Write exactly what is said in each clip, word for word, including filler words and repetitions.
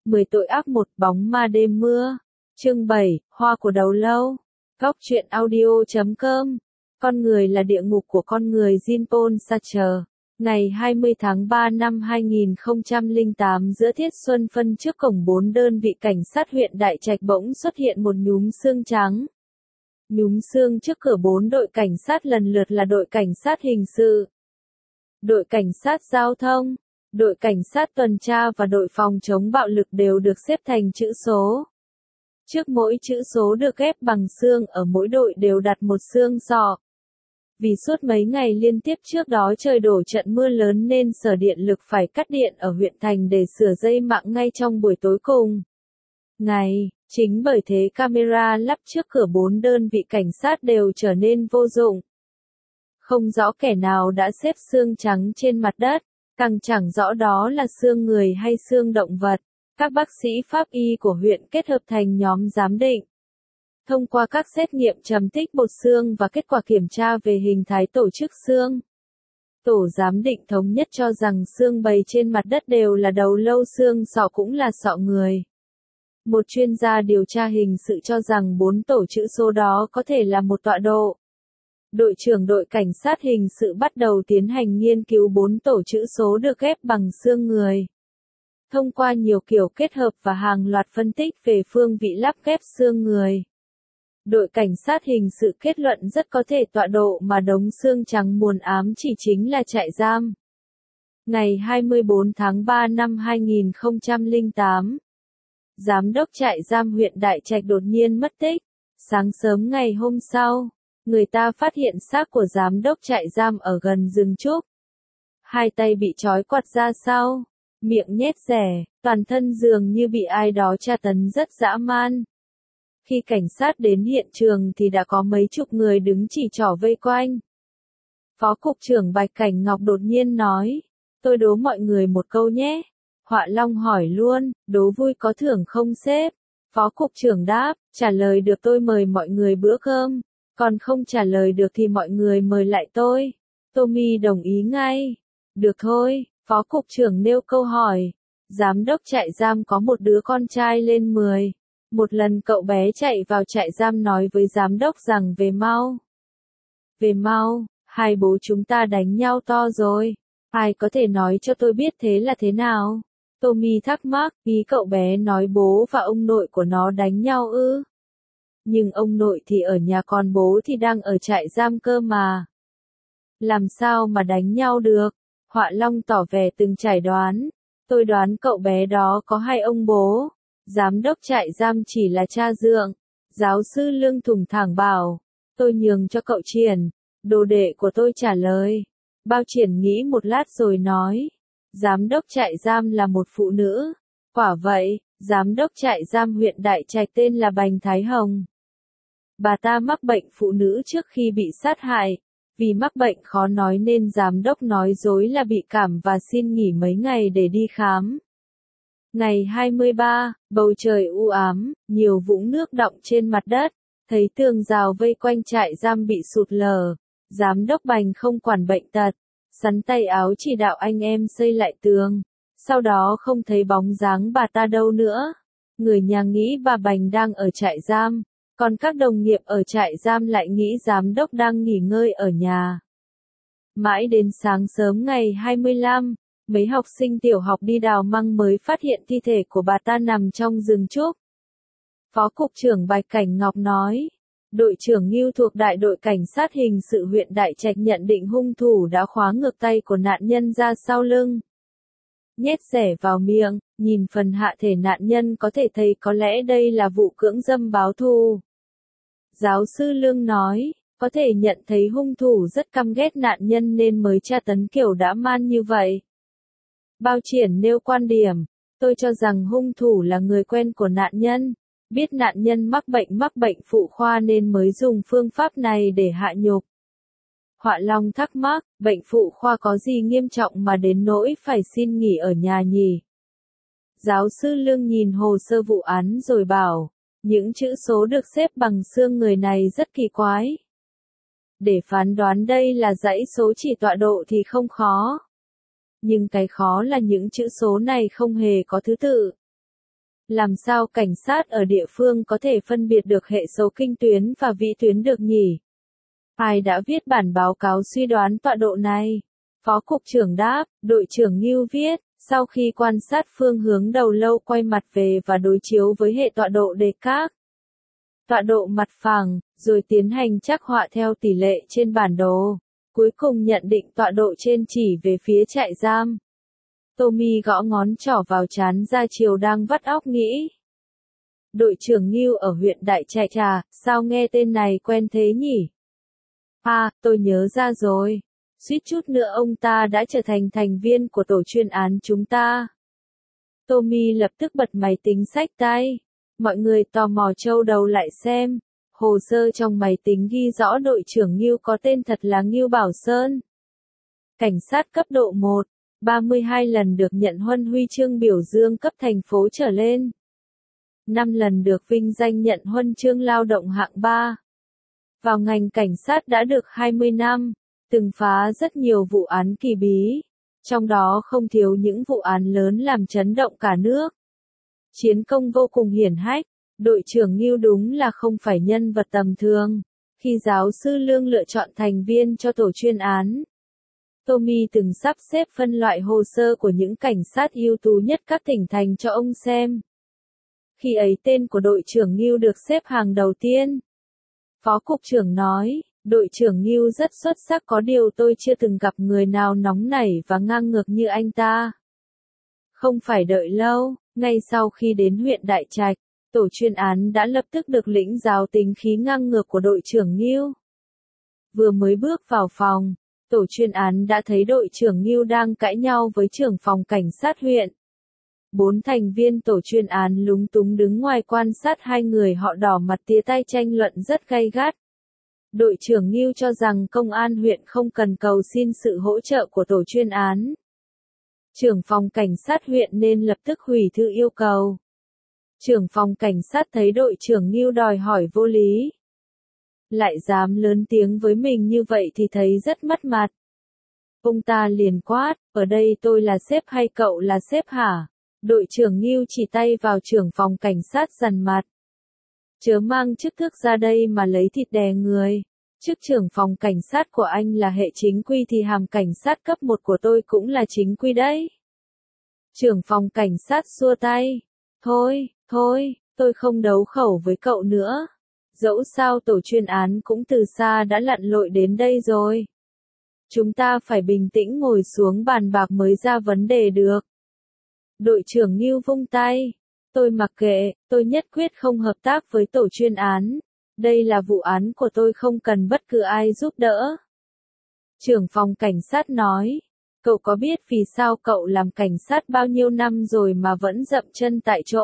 mười tội ác một bóng ma đêm mưa. Chương bảy, Hoa của đầu lâu. Góc truyện audio chấm com. Con người là địa ngục của con người Jean-Paul Sartre. Ngày hai mươi tháng ba năm hai nghìn không trăm lẻ tám giữa tiết xuân phân trước cổng bốn đơn vị cảnh sát huyện Đại Trạch bỗng xuất hiện một nhúm xương trắng. Nhúm xương trước cửa bốn đội cảnh sát lần lượt là đội cảnh sát hình sự, đội cảnh sát giao thông, đội cảnh sát tuần tra và đội phòng chống bạo lực đều được xếp thành chữ số. Trước mỗi chữ số được ghép bằng xương ở mỗi đội đều đặt một xương sọ. Vì suốt mấy ngày liên tiếp trước đó trời đổ trận mưa lớn nên Sở Điện lực phải cắt điện ở huyện thành để sửa dây mạng ngay trong buổi tối cùng ngày. Chính bởi thế camera lắp trước cửa bốn đơn vị cảnh sát đều trở nên vô dụng. Không rõ kẻ nào đã xếp xương trắng trên mặt đất, càng chẳng rõ đó là xương người hay xương động vật. Các bác sĩ pháp y của huyện kết hợp thành nhóm giám định. Thông qua các xét nghiệm trầm tích bột xương và kết quả kiểm tra về hình thái tổ chức xương, tổ giám định thống nhất cho rằng xương bày trên mặt đất đều là đầu lâu, xương sọ cũng là sọ người. Một chuyên gia điều tra hình sự cho rằng bốn tổ chữ số đó có thể là một tọa độ. Đội trưởng đội cảnh sát hình sự bắt đầu tiến hành nghiên cứu bốn tổ chữ số được ghép bằng xương người. Thông qua nhiều kiểu kết hợp và hàng loạt phân tích về phương vị lắp ghép xương người, đội cảnh sát hình sự kết luận rất có thể tọa độ mà đống xương trắng muôn ám chỉ chính là trại giam. Ngày hai mươi bốn tháng ba năm hai nghìn không trăm lẻ tám, giám đốc trại giam huyện Đại Trạch đột nhiên mất tích. Sáng sớm ngày hôm sau, người ta phát hiện xác của giám đốc trại giam ở gần rừng trúc. Hai tay bị trói quặt ra sau, miệng nhét rẻ, toàn thân dường như bị ai đó tra tấn rất dã man. Khi cảnh sát đến hiện trường thì đã có mấy chục người đứng chỉ trỏ vây quanh. Phó cục trưởng Bạch Cảnh Ngọc đột nhiên nói, tôi đố mọi người một câu nhé. Họa Long hỏi luôn, đố vui có thưởng không sếp? Phó cục trưởng đáp, trả lời được tôi mời mọi người bữa cơm, còn không trả lời được thì mọi người mời lại tôi. Tommy đồng ý ngay. Được thôi, phó cục trưởng nêu câu hỏi. Giám đốc trại giam có một đứa con trai lên mười. Một lần cậu bé chạy vào trại giam nói với giám đốc rằng về mau. Về mau, hai bố chúng ta đánh nhau to rồi. Ai có thể nói cho tôi biết thế là thế nào? Tommy thắc mắc, ý cậu bé nói bố và ông nội của nó đánh nhau ư? Nhưng ông nội thì ở nhà còn bố thì đang ở trại giam cơ mà. Làm sao mà đánh nhau được? Họa Long tỏ vẻ từng trải đoán. Tôi đoán cậu bé đó có hai ông bố. Giám đốc trại giam chỉ là cha dượng. Giáo sư Lương thủng thẳng bảo. Tôi nhường cho cậu Triển. Đồ đệ của tôi trả lời. Bao Triển nghĩ một lát rồi nói. Giám đốc trại giam là một phụ nữ. Quả vậy, giám đốc trại giam huyện Đại Trạch tên là Bành Thái Hồng. Bà ta mắc bệnh phụ nữ trước khi bị sát hại. Vì mắc bệnh khó nói nên giám đốc nói dối là bị cảm và xin nghỉ mấy ngày để đi khám. Ngày hai mươi ba, bầu trời u ám, nhiều vũng nước đọng trên mặt đất, thấy tường rào vây quanh trại giam bị sụt lở. Giám đốc Bành không quản bệnh tật, sắn tay áo chỉ đạo anh em xây lại tường. Sau đó không thấy bóng dáng bà ta đâu nữa. Người nhà nghĩ bà Bành đang ở trại giam, còn các đồng nghiệp ở trại giam lại nghĩ giám đốc đang nghỉ ngơi ở nhà. Mãi đến sáng sớm ngày hai mươi lăm, mấy học sinh tiểu học đi đào măng mới phát hiện thi thể của bà ta nằm trong rừng trúc. Phó cục trưởng Bạch Cảnh Ngọc nói, đội trưởng Ngưu thuộc đại đội cảnh sát hình sự huyện Đại Trạch nhận định hung thủ đã khóa ngược tay của nạn nhân ra sau lưng, nhét rẻ vào miệng. Nhìn phần hạ thể nạn nhân có thể thấy có lẽ đây là vụ cưỡng dâm báo thù. Giáo sư Lương nói, có thể nhận thấy hung thủ rất căm ghét nạn nhân nên mới tra tấn kiểu dã man như vậy. Bao Triển nêu quan điểm, tôi cho rằng hung thủ là người quen của nạn nhân, biết nạn nhân mắc bệnh mắc bệnh phụ khoa nên mới dùng phương pháp này để hạ nhục. Họa Long thắc mắc, bệnh phụ khoa có gì nghiêm trọng mà đến nỗi phải xin nghỉ ở nhà nhỉ? Giáo sư Lương nhìn hồ sơ vụ án rồi bảo, những chữ số được xếp bằng xương người này rất kỳ quái. Để phán đoán đây là dãy số chỉ tọa độ thì không khó. Nhưng cái khó là những chữ số này không hề có thứ tự. Làm sao cảnh sát ở địa phương có thể phân biệt được hệ số kinh tuyến và vĩ tuyến được nhỉ? Ai đã viết bản báo cáo suy đoán tọa độ này? Phó cục trưởng đáp, đội trưởng Ngưu viết, sau khi quan sát phương hướng đầu lâu quay mặt về và đối chiếu với hệ tọa độ đề các, tọa độ mặt phẳng, rồi tiến hành trắc họa theo tỷ lệ trên bản đồ. Cuối cùng nhận định tọa độ trên chỉ về phía trại giam. Tommy gõ ngón trỏ vào trán ra chiều đang vắt óc nghĩ. Đội trưởng Ngưu ở huyện Đại Trạch à, sao nghe tên này quen thế nhỉ? À, tôi nhớ ra rồi. Suýt chút nữa ông ta đã trở thành thành viên của tổ chuyên án chúng ta. Tommy lập tức bật máy tính xách tay. Mọi người tò mò trâu đầu lại xem. Hồ sơ trong máy tính ghi rõ đội trưởng Ngưu có tên thật là Ngưu Bảo Sơn. Cảnh sát cấp độ một, ba mươi hai lần được nhận huân huy chương biểu dương cấp thành phố trở lên. năm lần được vinh danh nhận huân chương lao động hạng ba. Vào ngành cảnh sát đã được hai mươi năm, từng phá rất nhiều vụ án kỳ bí, trong đó không thiếu những vụ án lớn làm chấn động cả nước. Chiến công vô cùng hiển hách, đội trưởng Ngưu đúng là không phải nhân vật tầm thường. Khi giáo sư Lương lựa chọn thành viên cho tổ chuyên án, Tommy từng sắp xếp phân loại hồ sơ của những cảnh sát ưu tú nhất các tỉnh thành cho ông xem. Khi ấy tên của đội trưởng Ngưu được xếp hàng đầu tiên. Phó cục trưởng nói, đội trưởng Ngưu rất xuất sắc, có điều tôi chưa từng gặp người nào nóng nảy và ngang ngược như anh ta. Không phải đợi lâu, ngay sau khi đến huyện Đại Trạch, tổ chuyên án đã lập tức được lĩnh giáo tính khí ngang ngược của đội trưởng Ngưu. Vừa mới bước vào phòng, tổ chuyên án đã thấy đội trưởng Ngưu đang cãi nhau với trưởng phòng cảnh sát huyện. Bốn thành viên tổ chuyên án lúng túng đứng ngoài quan sát hai người họ đỏ mặt tía tay tranh luận rất gay gắt. Đội trưởng Ngưu cho rằng công an huyện không cần cầu xin sự hỗ trợ của tổ chuyên án. Trưởng phòng cảnh sát huyện nên lập tức hủy thư yêu cầu. Trưởng phòng cảnh sát thấy đội trưởng Ngưu đòi hỏi vô lý, lại dám lớn tiếng với mình như vậy thì thấy rất mất mặt. Ông ta liền quát, ở đây tôi là sếp hay cậu là sếp hả? Đội trưởng Ngưu chỉ tay vào trưởng phòng cảnh sát dằn mặt. Chớ mang chức tước ra đây mà lấy thịt đè người. Chức trưởng phòng cảnh sát của anh là hệ chính quy thì hàm cảnh sát cấp một của tôi cũng là chính quy đấy. Trưởng phòng cảnh sát xua tay. Thôi, thôi, tôi không đấu khẩu với cậu nữa. Dẫu sao tổ chuyên án cũng từ xa đã lặn lội đến đây rồi. Chúng ta phải bình tĩnh ngồi xuống bàn bạc mới ra vấn đề được. Đội trưởng Ngưu vung tay. Tôi mặc kệ, tôi nhất quyết không hợp tác với tổ chuyên án. Đây là vụ án của tôi, không cần bất cứ ai giúp đỡ. Trưởng phòng cảnh sát nói. Cậu có biết vì sao cậu làm cảnh sát bao nhiêu năm rồi mà vẫn dậm chân tại chỗ?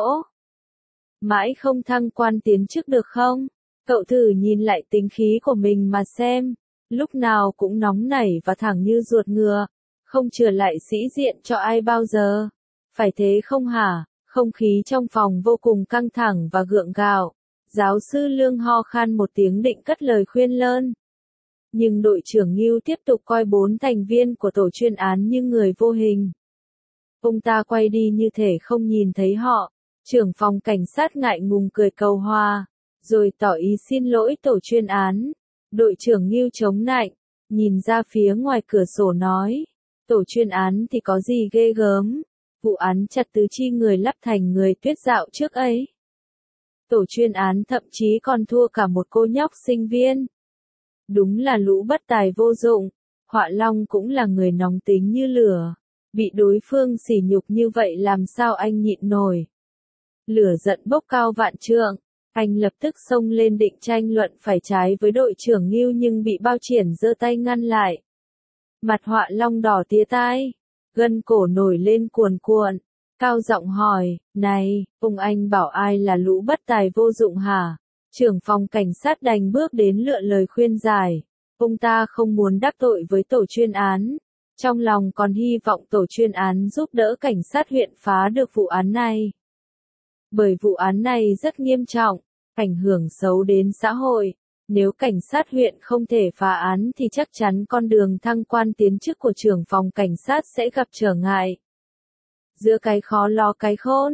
Mãi không thăng quan tiến chức được không? Cậu thử nhìn lại tính khí của mình mà xem. Lúc nào cũng nóng nảy và thẳng như ruột ngựa. Không chừa lại sĩ diện cho ai bao giờ. Phải thế không hả? Không khí trong phòng vô cùng căng thẳng và gượng gạo. Giáo sư Lương ho khan một tiếng định cất lời khuyên lơn. Nhưng đội trưởng Ngưu tiếp tục coi bốn thành viên của tổ chuyên án như người vô hình. Ông ta quay đi như thể không nhìn thấy họ. Trưởng phòng cảnh sát ngại ngùng cười cầu hòa, rồi tỏ ý xin lỗi tổ chuyên án. Đội trưởng Ngưu chống nạnh, nhìn ra phía ngoài cửa sổ nói. Tổ chuyên án thì có gì ghê gớm. Vụ án chặt tứ chi người lắp thành người tuyết dạo trước ấy. Tổ chuyên án thậm chí còn thua cả một cô nhóc sinh viên. Đúng là lũ bất tài vô dụng. Họa Long cũng là người nóng tính như lửa. Bị đối phương sỉ nhục như vậy làm sao anh nhịn nổi. Lửa giận bốc cao vạn trượng. Anh lập tức xông lên định tranh luận phải trái với đội trưởng Ngưu nhưng bị Bao Triển giơ tay ngăn lại. Mặt Họa Long đỏ tía tai. Gân cổ nổi lên cuồn cuộn. Cao giọng hỏi, này, ông anh bảo ai là lũ bất tài vô dụng hả? Trưởng phòng cảnh sát đành bước đến lựa lời khuyên giải. Ông ta không muốn đắc tội với tổ chuyên án. Trong lòng còn hy vọng tổ chuyên án giúp đỡ cảnh sát huyện phá được vụ án này. Bởi vụ án này rất nghiêm trọng, ảnh hưởng xấu đến xã hội. Nếu cảnh sát huyện không thể phá án thì chắc chắn con đường thăng quan tiến chức của trưởng phòng cảnh sát sẽ gặp trở ngại. Giữa cái khó lo cái khôn,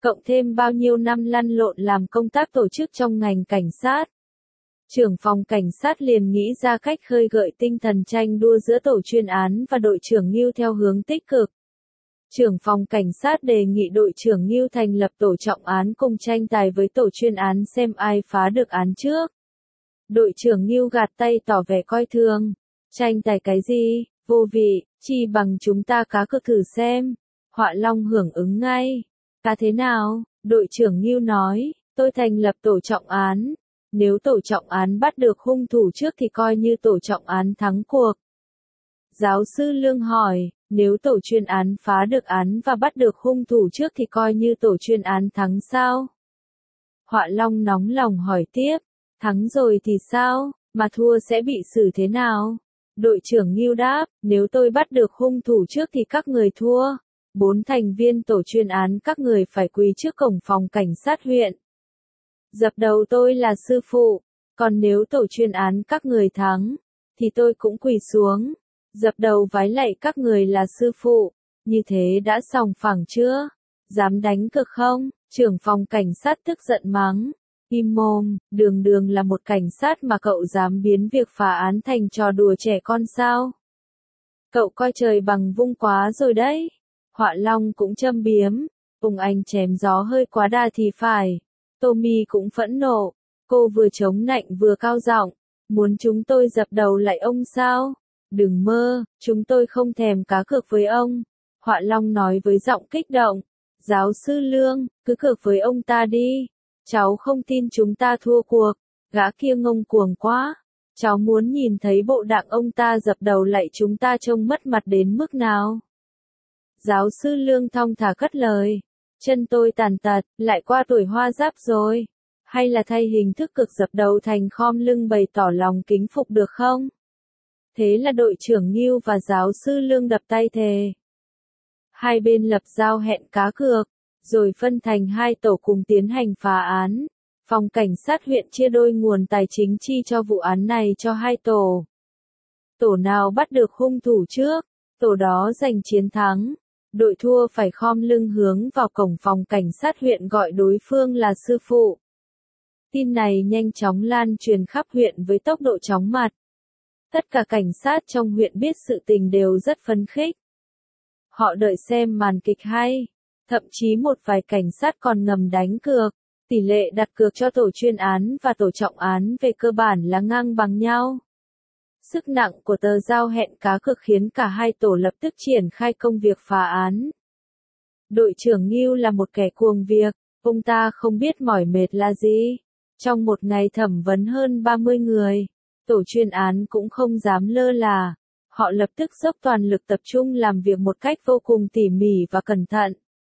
cộng thêm bao nhiêu năm lăn lộn làm công tác tổ chức trong ngành cảnh sát. Trưởng phòng cảnh sát liền nghĩ ra cách khơi gợi tinh thần tranh đua giữa tổ chuyên án và đội trưởng Ngưu theo hướng tích cực. Trưởng phòng cảnh sát đề nghị đội trưởng Ngưu thành lập tổ trọng án cùng tranh tài với tổ chuyên án xem ai phá được án trước. Đội trưởng Ngưu gạt tay tỏ vẻ coi thường. Tranh tài cái gì, vô vị, chi bằng chúng ta cá cược thử xem. Họa Long hưởng ứng ngay. Cá thế nào? Đội trưởng Ngưu nói, tôi thành lập tổ trọng án. Nếu tổ trọng án bắt được hung thủ trước thì coi như tổ trọng án thắng cuộc. Giáo sư Lương hỏi, nếu tổ chuyên án phá được án và bắt được hung thủ trước thì coi như tổ chuyên án thắng sao? Họa Long nóng lòng hỏi tiếp, thắng rồi thì sao, mà thua sẽ bị xử thế nào? Đội trưởng Ngưu đáp, nếu tôi bắt được hung thủ trước thì các người thua. Bốn thành viên tổ chuyên án các người phải quỳ trước cổng phòng cảnh sát huyện. Dập đầu tôi là sư phụ, còn nếu tổ chuyên án các người thắng, thì tôi cũng quỳ xuống, dập đầu vái lạy các người là sư phụ, như thế đã sòng phẳng chưa? Dám đánh cược không? Trưởng phòng cảnh sát tức giận mắng, im mồm, đường đường là một cảnh sát mà cậu dám biến việc phá án thành trò đùa trẻ con sao? Cậu coi trời bằng vung quá rồi đấy. Họa Long cũng châm biếm, cùng anh chém gió hơi quá đà thì phải. Tommy cũng phẫn nộ, cô vừa chống nạnh vừa cao giọng, muốn chúng tôi dập đầu lại ông sao? Đừng mơ, chúng tôi không thèm cá cược với ông. Họa Long nói với giọng kích động, giáo sư Lương, cứ cược với ông ta đi. Cháu không tin chúng ta thua cuộc, gã kia ngông cuồng quá. Cháu muốn nhìn thấy bộ dạng ông ta dập đầu lại chúng ta trông mất mặt đến mức nào. Giáo sư Lương thong thả cất lời. Chân tôi tàn tật, lại qua tuổi hoa giáp rồi. Hay là thay hình thức cực dập đầu thành khom lưng bày tỏ lòng kính phục được không? Thế là đội trưởng Ngưu và giáo sư Lương đập tay thề. Hai bên lập giao hẹn cá cược, rồi phân thành hai tổ cùng tiến hành phá án. Phòng cảnh sát huyện chia đôi nguồn tài chính chi cho vụ án này cho hai tổ. Tổ nào bắt được hung thủ trước, tổ đó giành chiến thắng. Đội thua phải khom lưng hướng vào cổng phòng cảnh sát huyện gọi đối phương là sư phụ. Tin này nhanh chóng lan truyền khắp huyện với tốc độ chóng mặt. Tất cả cảnh sát trong huyện biết sự tình đều rất phấn khích. Họ đợi xem màn kịch hay. Thậm chí một vài cảnh sát còn ngầm đánh cược. Tỷ lệ đặt cược cho tổ chuyên án và tổ trọng án về cơ bản là ngang bằng nhau. Sức nặng của tờ giao hẹn cá cược khiến cả hai tổ lập tức triển khai công việc phá án. Đội trưởng Ngưu là một kẻ cuồng việc, ông ta không biết mỏi mệt là gì. Trong một ngày thẩm vấn hơn ba mươi người, tổ chuyên án cũng không dám lơ là. Họ lập tức dốc toàn lực tập trung làm việc một cách vô cùng tỉ mỉ và cẩn thận.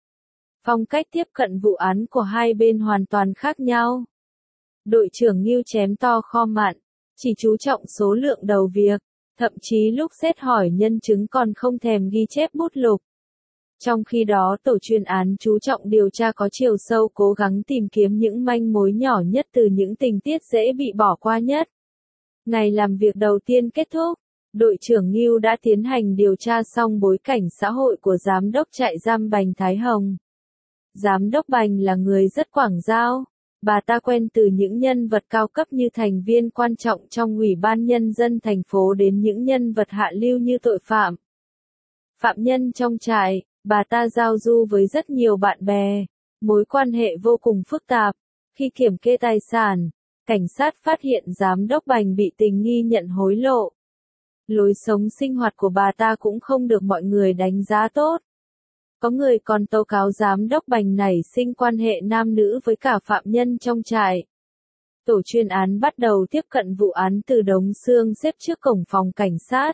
Phong cách tiếp cận vụ án của hai bên hoàn toàn khác nhau. Đội trưởng Ngưu chém to kho mặn, chỉ chú trọng số lượng đầu việc, thậm chí lúc xét hỏi nhân chứng còn không thèm ghi chép bút lục. Trong khi đó tổ chuyên án chú trọng điều tra có chiều sâu, cố gắng tìm kiếm những manh mối nhỏ nhất từ những tình tiết dễ bị bỏ qua nhất. Ngày làm việc đầu tiên kết thúc, đội trưởng Ngưu đã tiến hành điều tra xong bối cảnh xã hội của giám đốc trại giam Bành Thái Hồng. Giám đốc Bành là người rất quảng giao. Bà ta quen từ những nhân vật cao cấp như thành viên quan trọng trong Ủy ban Nhân dân thành phố đến những nhân vật hạ lưu như tội phạm. Phạm nhân trong trại, bà ta giao du với rất nhiều bạn bè, mối quan hệ vô cùng phức tạp. Khi kiểm kê tài sản, cảnh sát phát hiện giám đốc Bành bị tình nghi nhận hối lộ. Lối sống sinh hoạt của bà ta cũng không được mọi người đánh giá tốt. Có người còn tố cáo giám đốc Bành nảy sinh quan hệ nam nữ với cả phạm nhân trong trại. Tổ chuyên án bắt đầu tiếp cận vụ án từ đống xương xếp trước cổng phòng cảnh sát.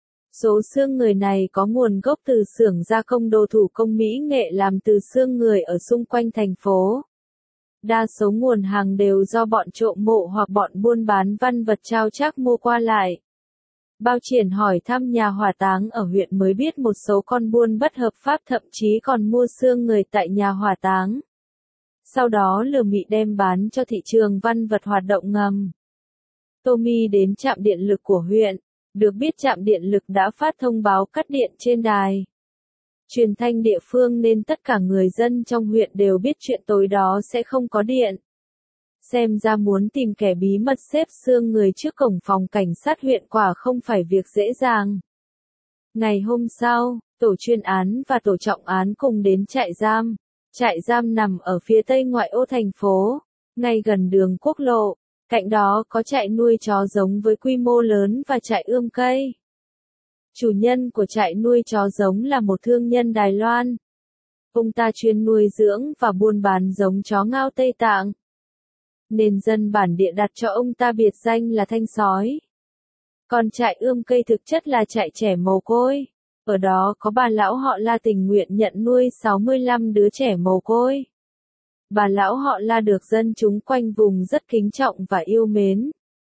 Số xương người này có nguồn gốc từ xưởng gia công đồ thủ công mỹ nghệ làm từ xương người ở xung quanh thành phố. Đa số nguồn hàng đều do bọn trộm mộ hoặc bọn buôn bán văn vật trao trác mua qua lại. Bao Triển hỏi thăm nhà hỏa táng ở huyện mới biết một số con buôn bất hợp pháp thậm chí còn mua xương người tại nhà hỏa táng. Sau đó lừa mị đem bán cho thị trường văn vật hoạt động ngầm. Tommy đến trạm điện lực của huyện, được biết trạm điện lực đã phát thông báo cắt điện trên đài. truyền thanh địa phương nên tất cả người dân trong huyện đều biết chuyện tối đó sẽ không có điện. Xem ra muốn tìm kẻ bí mật xếp xương người trước cổng phòng cảnh sát huyện quả không phải việc dễ dàng. Ngày hôm sau, tổ chuyên án và tổ trọng án cùng đến trại giam. Trại giam nằm ở phía tây ngoại ô thành phố, ngay gần đường quốc lộ. Cạnh đó có trại nuôi chó giống với quy mô lớn và trại ươm cây. Chủ nhân của trại nuôi chó giống là một thương nhân Đài Loan. Ông ta chuyên nuôi dưỡng và buôn bán giống chó Ngao Tây Tạng. Nên dân bản địa đặt cho ông ta biệt danh là Thanh Sói. Còn trại ươm cây thực chất là trại trẻ mồ côi. Ở đó có bà lão họ La tình nguyện nhận nuôi sáu mươi lăm đứa trẻ mồ côi. Bà lão họ La được dân chúng quanh vùng rất kính trọng và yêu mến.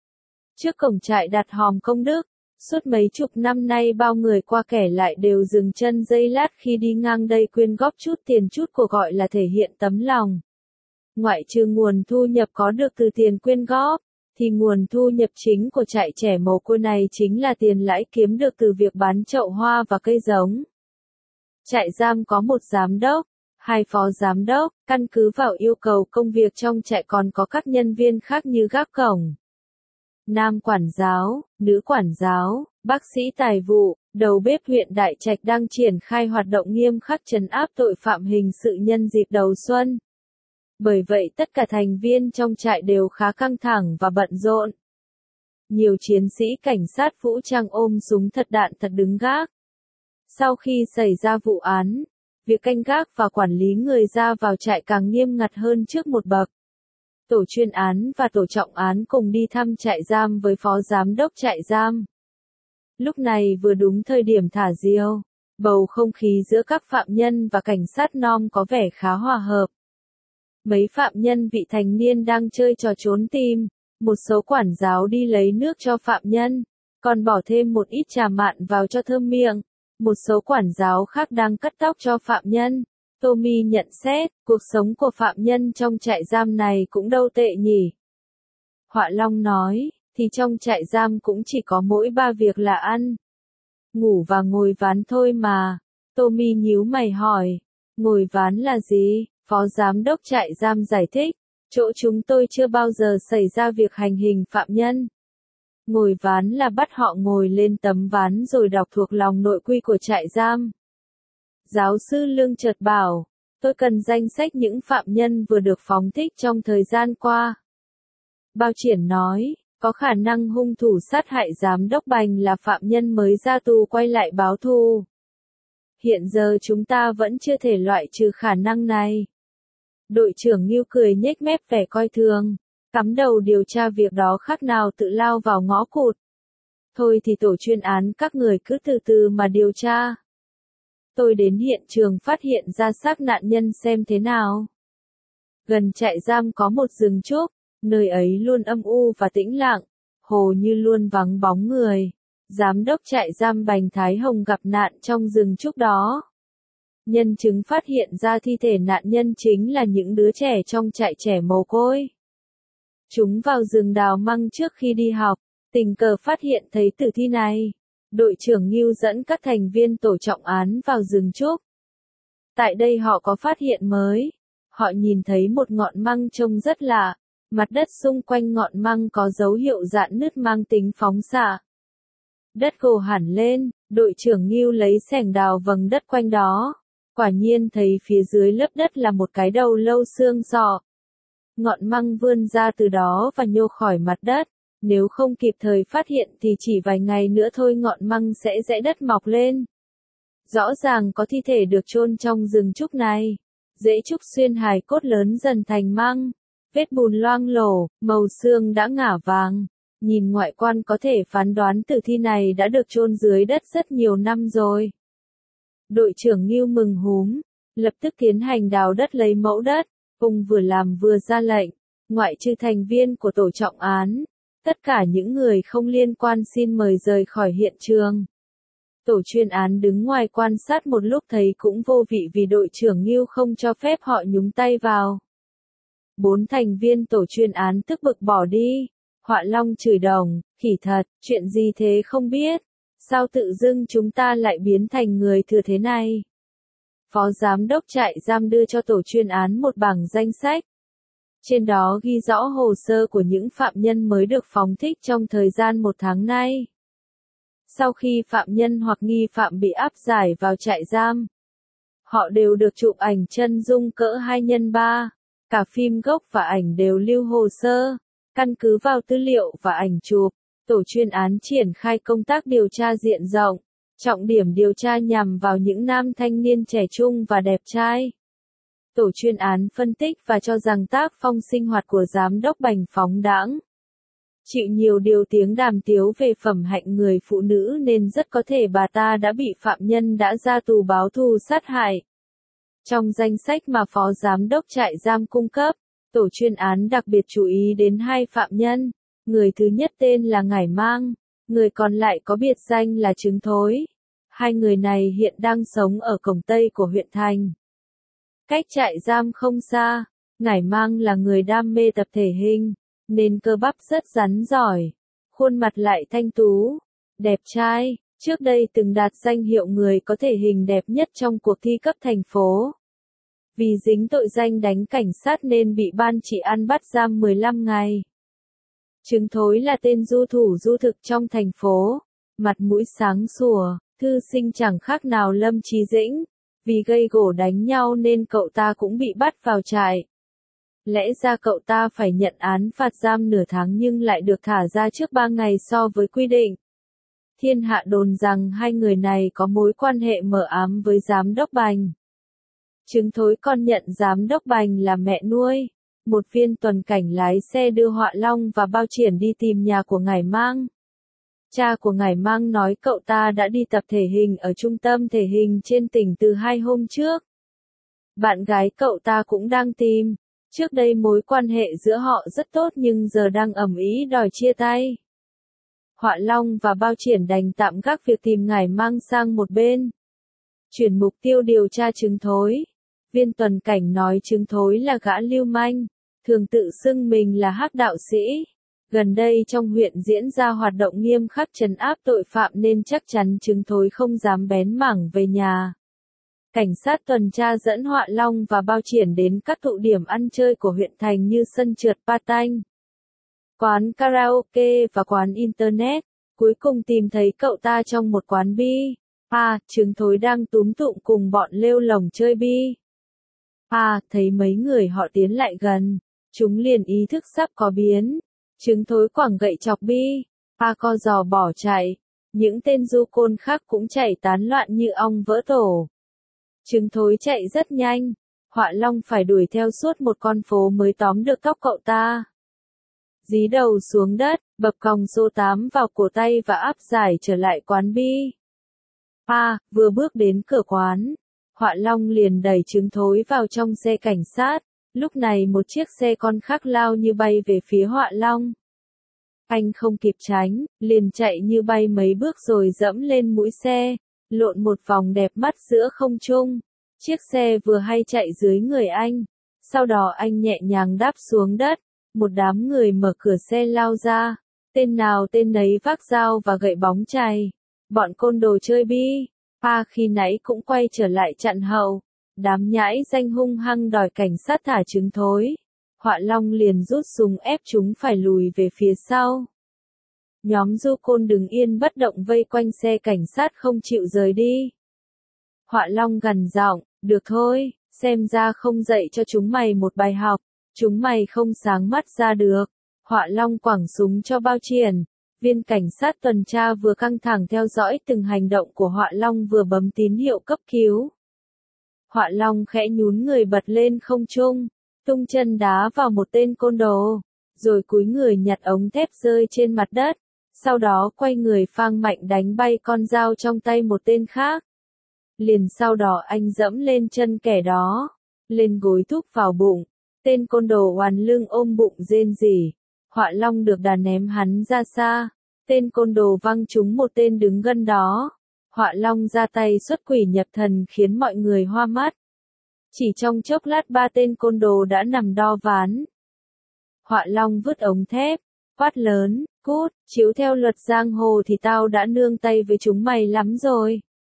Trước cổng trại đặt hòm công đức, suốt mấy chục năm nay bao người qua kẻ lại đều dừng chân giây lát khi đi ngang đây quyên góp chút tiền chút của gọi là thể hiện tấm lòng. Ngoại trừ nguồn thu nhập có được từ tiền quyên góp, thì nguồn thu nhập chính của trại trẻ mồ côi này chính là tiền lãi kiếm được từ việc bán chậu hoa và cây giống. Trại giam có một giám đốc, hai phó giám đốc, căn cứ vào yêu cầu công việc trong trại còn có các nhân viên khác như gác cổng, nam quản giáo, nữ quản giáo, bác sĩ tài vụ, đầu bếp huyện Đại Trạch đang triển khai hoạt động nghiêm khắc trấn áp tội phạm hình sự nhân dịp đầu xuân. Bởi vậy tất cả thành viên trong trại đều khá căng thẳng và bận rộn. Nhiều chiến sĩ cảnh sát vũ trang ôm súng thật đạn thật đứng gác. Sau khi xảy ra vụ án, việc canh gác và quản lý người ra vào trại càng nghiêm ngặt hơn trước một bậc. Tổ chuyên án và tổ trọng án cùng đi thăm trại giam với phó giám đốc trại giam. Lúc này vừa đúng thời điểm thả diều, bầu không khí giữa các phạm nhân và cảnh sát nom có vẻ khá hòa hợp. Mấy phạm nhân vị thành niên đang chơi trò trốn tìm, một số quản giáo đi lấy nước cho phạm nhân, còn bỏ thêm một ít trà mạn vào cho thơm miệng. Một số quản giáo khác đang cắt tóc cho phạm nhân. Tommy nhận xét, cuộc sống của phạm nhân trong trại giam này cũng đâu tệ nhỉ. Họa Long nói, thì trong trại giam cũng chỉ có mỗi ba việc là ăn, ngủ và ngồi ván thôi mà. Tommy nhíu mày hỏi, ngồi ván là gì? Phó giám đốc trại giam giải thích, chỗ chúng tôi chưa bao giờ xảy ra việc hành hình phạm nhân. Ngồi ván là bắt họ ngồi lên tấm ván rồi đọc thuộc lòng nội quy của trại giam. Giáo sư Lương chợt bảo, tôi cần danh sách những phạm nhân vừa được phóng thích trong thời gian qua. Bao Triển nói, có khả năng hung thủ sát hại giám đốc Bành là phạm nhân mới ra tù quay lại báo thù. Hiện giờ chúng ta vẫn chưa thể loại trừ khả năng này. Đội trưởng Ngưu cười nhếch mép vẻ coi thường, cắm đầu điều tra việc đó khác nào tự lao vào ngõ cụt. Thôi thì tổ chuyên án các người cứ từ từ mà điều tra. Tôi đến hiện trường phát hiện ra xác nạn nhân xem thế nào. Gần trại giam có một rừng trúc, nơi ấy luôn âm u và tĩnh lặng, hồ như luôn vắng bóng người. Giám đốc trại giam Bành Thái Hồng gặp nạn trong rừng trúc đó. Nhân chứng phát hiện ra thi thể nạn nhân chính là những đứa trẻ trong trại trẻ mồ côi. Chúng vào rừng đào măng trước khi đi học, tình cờ phát hiện thấy tử thi này. Đội trưởng Ngưu dẫn các thành viên tổ trọng án vào rừng trúc. Tại đây họ có phát hiện mới. Họ nhìn thấy một ngọn măng trông rất lạ. Mặt đất xung quanh ngọn măng có dấu hiệu rạn nứt mang tính phóng xạ. Đất gồ hẳn lên, đội trưởng Ngưu lấy xẻng đào vầng đất quanh đó. Quả nhiên thấy phía dưới lớp đất là một cái đầu lâu xương sọ. Ngọn măng vươn ra từ đó và nhô khỏi mặt đất. Nếu không kịp thời phát hiện thì chỉ vài ngày nữa thôi ngọn măng sẽ rẽ đất mọc lên. Rõ ràng có thi thể được chôn trong rừng trúc này. Rễ trúc xuyên hài cốt lớn dần thành măng. Vết bùn loang lổ, màu xương đã ngả vàng. Nhìn ngoại quan có thể phán đoán tử thi này đã được chôn dưới đất rất nhiều năm rồi. Đội trưởng Ngưu mừng húm, lập tức tiến hành đào đất lấy mẫu đất. Ông vừa làm vừa ra lệnh, ngoại trừ thành viên của tổ trọng án. Tất cả những người không liên quan xin mời rời khỏi hiện trường. Tổ chuyên án đứng ngoài quan sát một lúc thấy cũng vô vị vì đội trưởng Ngưu không cho phép họ nhúng tay vào. Bốn thành viên tổ chuyên án tức bực bỏ đi. Họa Long chửi đồng, khỉ thật, chuyện gì thế không biết. Sao tự dưng chúng ta lại biến thành người thừa thế này? Phó giám đốc trại giam đưa cho tổ chuyên án một bảng danh sách. Trên đó ghi rõ hồ sơ của những phạm nhân mới được phóng thích trong thời gian một tháng nay. Sau khi phạm nhân hoặc nghi phạm bị áp giải vào trại giam, họ đều được chụp ảnh chân dung cỡ hai nhân ba, cả phim gốc và ảnh đều lưu hồ sơ. Căn cứ vào tư liệu và ảnh chụp, tổ chuyên án triển khai công tác điều tra diện rộng, trọng điểm điều tra nhằm vào những nam thanh niên trẻ trung và đẹp trai. Tổ chuyên án phân tích và cho rằng tác phong sinh hoạt của giám đốc Bành phóng đãng, chịu nhiều điều tiếng đàm tiếu về phẩm hạnh người phụ nữ nên rất có thể bà ta đã bị phạm nhân đã ra tù báo thù sát hại. Trong danh sách mà phó giám đốc trại giam cung cấp, tổ chuyên án đặc biệt chú ý đến hai phạm nhân. Người thứ nhất tên là Ngải Mang, người còn lại có biệt danh là Trứng Thối. Hai người này hiện đang sống ở cổng Tây của huyện thành. Cách trại giam không xa, Ngải Mang là người đam mê tập thể hình, nên cơ bắp rất rắn giỏi, khuôn mặt lại thanh tú, đẹp trai, trước đây từng đạt danh hiệu người có thể hình đẹp nhất trong cuộc thi cấp thành phố. Vì dính tội danh đánh cảnh sát nên bị ban trị an bắt giam mười lăm ngày. Trứng Thối là tên du thủ du thực trong thành phố, mặt mũi sáng sủa, thư sinh chẳng khác nào Lâm Chí Dĩnh, vì gây gổ đánh nhau nên cậu ta cũng bị bắt vào trại. Lẽ ra cậu ta phải nhận án phạt giam nửa tháng nhưng lại được thả ra trước ba ngày so với quy định. Thiên hạ đồn rằng hai người này có mối quan hệ mờ ám với giám đốc Bành. Trứng Thối còn nhận giám đốc Bành là mẹ nuôi. Một viên tuần cảnh lái xe đưa Họa Long và Bao Triển đi tìm nhà của Ngải Mang. Cha của Ngải Mang nói cậu ta đã đi tập thể hình ở trung tâm thể hình trên tỉnh từ hai hôm trước. Bạn gái cậu ta cũng đang tìm. Trước đây mối quan hệ giữa họ rất tốt nhưng giờ đang ầm ĩ đòi chia tay. Họa Long và Bao Triển đành tạm gác việc tìm Ngải Mang sang một bên. Chuyển mục tiêu điều tra Trứng Thối. Viên tuần cảnh nói Trứng Thối là gã lưu manh, thường tự xưng mình là hắc đạo sĩ. Gần đây trong huyện diễn ra hoạt động nghiêm khắc trấn áp tội phạm nên chắc chắn Trứng Thối không dám bén mảng về nhà. Cảnh sát tuần tra dẫn Họa Long và Bao Triển đến các tụ điểm ăn chơi của huyện thành như sân trượt patanh, quán karaoke và quán internet. Cuối cùng tìm thấy cậu ta trong một quán bi. À, Trứng Thối đang túm tụm cùng bọn lêu lồng chơi bi. À, thấy mấy người họ tiến lại gần, chúng liền ý thức sắp có biến. Trứng Thối quẳng gậy chọc bi. À co giò bỏ chạy. Những tên du côn khác cũng chạy tán loạn như ong vỡ tổ. Trứng Thối chạy rất nhanh. Họa Long phải đuổi theo suốt một con phố mới tóm được tóc cậu ta. Dí đầu xuống đất, bập còng số tám vào cổ tay và áp giải trở lại quán bi. À, vừa bước đến cửa quán, Họa Long liền đẩy Trứng Thối vào trong xe cảnh sát. Lúc này một chiếc xe con khác lao như bay về phía Họa Long. Anh không kịp tránh, liền chạy như bay mấy bước rồi dẫm lên mũi xe, lộn một vòng đẹp mắt giữa không trung. Chiếc xe vừa hay chạy dưới người anh. Sau đó anh nhẹ nhàng đáp xuống đất. Một đám người mở cửa xe lao ra. Tên nào tên nấy vác dao và gậy bóng chày. Bọn côn đồ chơi bi. Pa khi nãy cũng quay trở lại chặn hậu. Đám nhãi danh hung hăng đòi cảnh sát thả Trứng Thối. Họa Long liền rút súng ép chúng phải lùi về phía sau. Nhóm du côn đứng yên bất động vây quanh xe cảnh sát không chịu rời đi. Họa Long gằn giọng, được thôi, xem ra không dạy cho chúng mày một bài học, chúng mày không sáng mắt ra được. Họa Long quẳng súng cho Bao Triển. Viên cảnh sát tuần tra vừa căng thẳng theo dõi từng hành động của Họa Long vừa bấm tín hiệu cấp cứu. Họa Long khẽ nhún người bật lên không trung, tung chân đá vào một tên côn đồ, rồi cúi người nhặt ống thép rơi trên mặt đất, sau đó quay người phang mạnh đánh bay con dao trong tay một tên khác. Liền sau đó anh dẫm lên chân kẻ đó, lên gối thúc vào bụng, tên côn đồ oằn lưng ôm bụng rên rỉ. Họa Long được đà ném hắn ra xa, tên côn đồ văng trúng một tên đứng gần đó. Họa Long ra tay xuất quỷ nhập thần khiến mọi người hoa mắt. Chỉ trong chốc lát ba tên côn đồ đã nằm đo ván. Họa Long vứt ống thép, quát lớn, cút, chiếu theo luật giang hồ thì tao đã nương tay với chúng mày lắm rồi.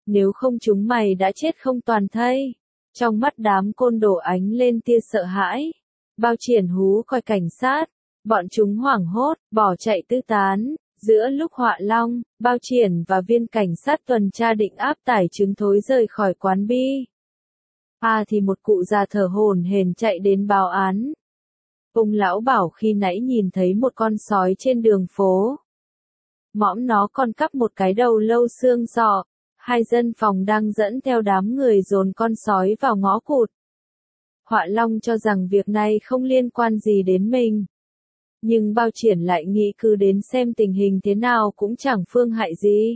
Nếu không chúng mày đã chết không toàn thây. Trong mắt đám côn đồ ánh lên tia sợ hãi. Bao Triển hú coi cảnh sát. Bọn chúng hoảng hốt, bỏ chạy tứ tán. Giữa lúc Họa Long, Bao Triển và viên cảnh sát tuần tra định áp tải Trứng Thối rời khỏi quán bi. À thì một cụ già thở hổn hển chạy đến báo án. Ông lão bảo khi nãy nhìn thấy một con sói trên đường phố. Mõm nó còn cắp một cái đầu lâu xương sọ. Hai dân phòng đang dẫn theo đám người dồn con sói vào ngõ cụt. Họa Long cho rằng việc này không liên quan gì đến mình. Nhưng Bao Triển lại nghĩ cứ đến xem tình hình thế nào cũng chẳng phương hại gì.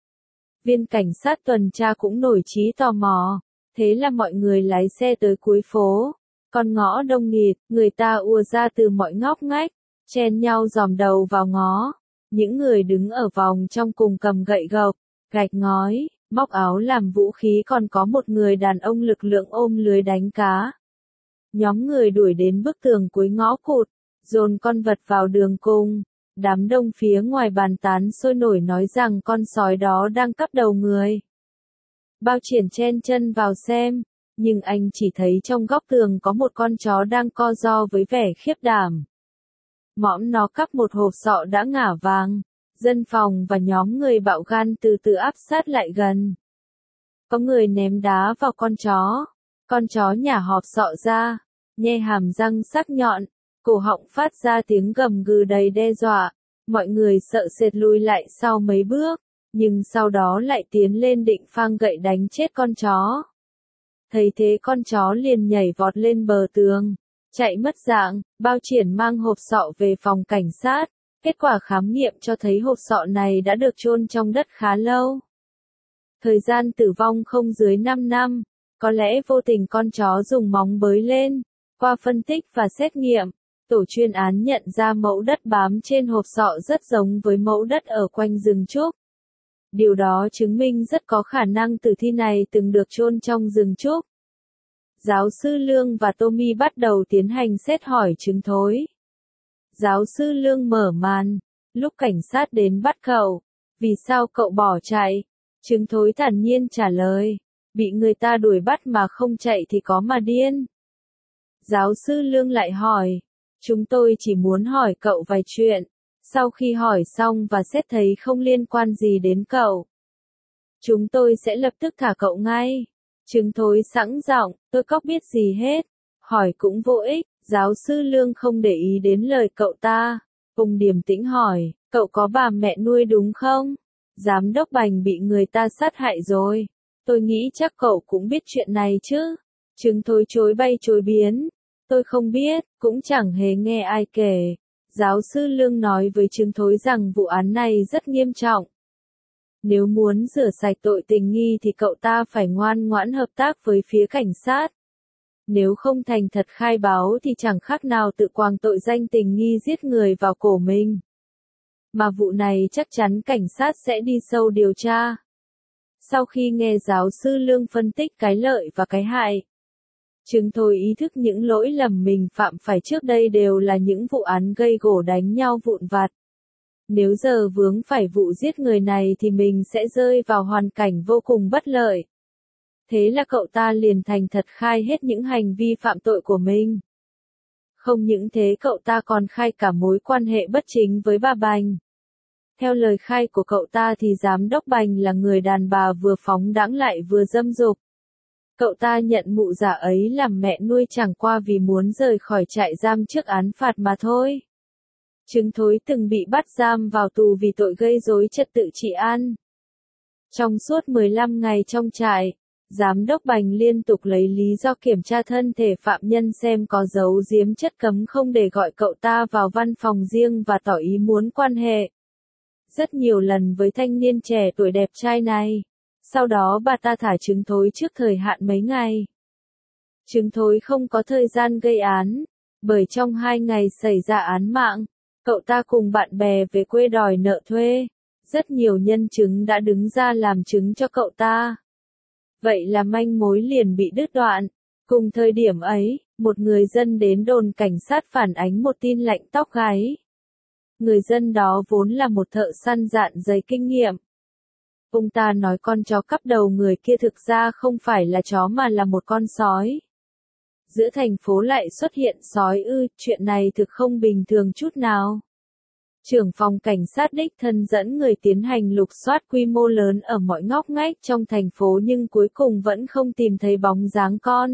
Viên cảnh sát tuần tra cũng nổi trí tò mò. Thế là mọi người lái xe tới cuối phố. Con ngõ đông nghịt, người ta ùa ra từ mọi ngóc ngách, chen nhau dòm đầu vào ngó. Những người đứng ở vòng trong cùng cầm gậy gộc, gạch ngói, móc áo làm vũ khí, còn có một người đàn ông lực lượng ôm lưới đánh cá. Nhóm người đuổi đến bức tường cuối ngõ cụt, dồn con vật vào đường cùng. Đám đông phía ngoài bàn tán sôi nổi nói rằng con sói đó đang cắp đầu người. Bao Triển chen chân vào xem, nhưng anh chỉ thấy trong góc tường có một con chó đang co ro với vẻ khiếp đảm. Mõm nó cắp một hộp sọ đã ngả vàng. Dân phòng và nhóm người bạo gan từ từ áp sát lại gần. Có người ném đá vào con chó. Con chó nhả hộp sọ ra, nhe hàm răng sắc nhọn, cổ họng phát ra tiếng gầm gừ đầy đe dọa. Mọi người sợ sệt lùi lại sau mấy bước, nhưng sau đó lại tiến lên định phang gậy đánh chết con chó. Thấy thế con chó liền nhảy vọt lên bờ tường, chạy mất dạng. Bao Triển mang hộp sọ về phòng cảnh sát. Kết quả khám nghiệm cho thấy hộp sọ này đã được chôn trong đất khá lâu. Thời gian tử vong không dưới năm năm, có lẽ vô tình con chó dùng móng bới lên. Qua phân tích và xét nghiệm, tổ chuyên án nhận ra mẫu đất bám trên hộp sọ rất giống với mẫu đất ở quanh rừng trúc. Điều đó chứng minh rất có khả năng tử thi này từng được chôn trong rừng trúc. Giáo sư Lương và Tommy bắt đầu tiến hành xét hỏi Trứng Thối. Giáo sư Lương mở màn, lúc cảnh sát đến bắt cậu, vì sao cậu bỏ chạy? Trứng Thối thản nhiên trả lời, bị người ta đuổi bắt mà không chạy thì có mà điên. Giáo sư Lương lại hỏi, chúng tôi chỉ muốn hỏi cậu vài chuyện, sau khi hỏi xong và xét thấy không liên quan gì đến cậu, chúng tôi sẽ lập tức thả cậu ngay. Trứng Thối sẵn giọng, tôi có biết gì hết, hỏi cũng vô ích. Giáo sư Lương không để ý đến lời cậu ta. Ông điềm tĩnh hỏi, cậu có bà mẹ nuôi đúng không? Giám đốc Bành bị người ta sát hại rồi. Tôi nghĩ chắc cậu cũng biết chuyện này chứ. Trứng Thối chối bay chối biến. Tôi không biết, cũng chẳng hề nghe ai kể. Giáo sư Lương nói với Trứng Thối rằng vụ án này rất nghiêm trọng. Nếu muốn rửa sạch tội tình nghi thì cậu ta phải ngoan ngoãn hợp tác với phía cảnh sát. Nếu không thành thật khai báo thì chẳng khác nào tự quàng tội danh tình nghi giết người vào cổ mình. Mà vụ này chắc chắn cảnh sát sẽ đi sâu điều tra. Sau khi nghe giáo sư Lương phân tích cái lợi và cái hại, Trứng Thối ý thức những lỗi lầm mình phạm phải trước đây đều là những vụ án gây gổ đánh nhau vụn vặt. Nếu giờ vướng phải vụ giết người này thì mình sẽ rơi vào hoàn cảnh vô cùng bất lợi. Thế là cậu ta liền thành thật khai hết những hành vi phạm tội của mình. Không những thế cậu ta còn khai cả mối quan hệ bất chính với bà Bành. Theo lời khai của cậu ta thì giám đốc Bành là người đàn bà vừa phóng đãng lại vừa dâm dục. Cậu ta nhận mụ già ấy làm mẹ nuôi chẳng qua vì muốn rời khỏi trại giam trước án phạt mà thôi. Trứng Thối từng bị bắt giam vào tù vì tội gây rối trật tự trị an. Trong suốt mười lăm ngày trong trại, Giám đốc Bành liên tục lấy lý do kiểm tra thân thể phạm nhân xem có giấu giếm chất cấm không để gọi cậu ta vào văn phòng riêng và tỏ ý muốn quan hệ rất nhiều lần với thanh niên trẻ tuổi đẹp trai này. Sau đó bà ta thả Trứng Thối trước thời hạn mấy ngày. Trứng Thối không có thời gian gây án, bởi trong hai ngày xảy ra án mạng, cậu ta cùng bạn bè về quê đòi nợ thuê. Rất nhiều nhân chứng đã đứng ra làm chứng cho cậu ta. Vậy là manh mối liền bị đứt đoạn. Cùng thời điểm ấy, một người dân đến đồn cảnh sát phản ánh một tin lạnh tóc gáy. Người dân đó vốn là một thợ săn dạn dày kinh nghiệm. Ông ta nói con chó cắp đầu người kia thực ra không phải là chó mà là một con sói. Giữa thành phố lại xuất hiện sói ư, chuyện này thực không bình thường chút nào. Trưởng phòng cảnh sát đích thân dẫn người tiến hành lục soát quy mô lớn ở mọi ngóc ngách trong thành phố nhưng cuối cùng vẫn không tìm thấy bóng dáng con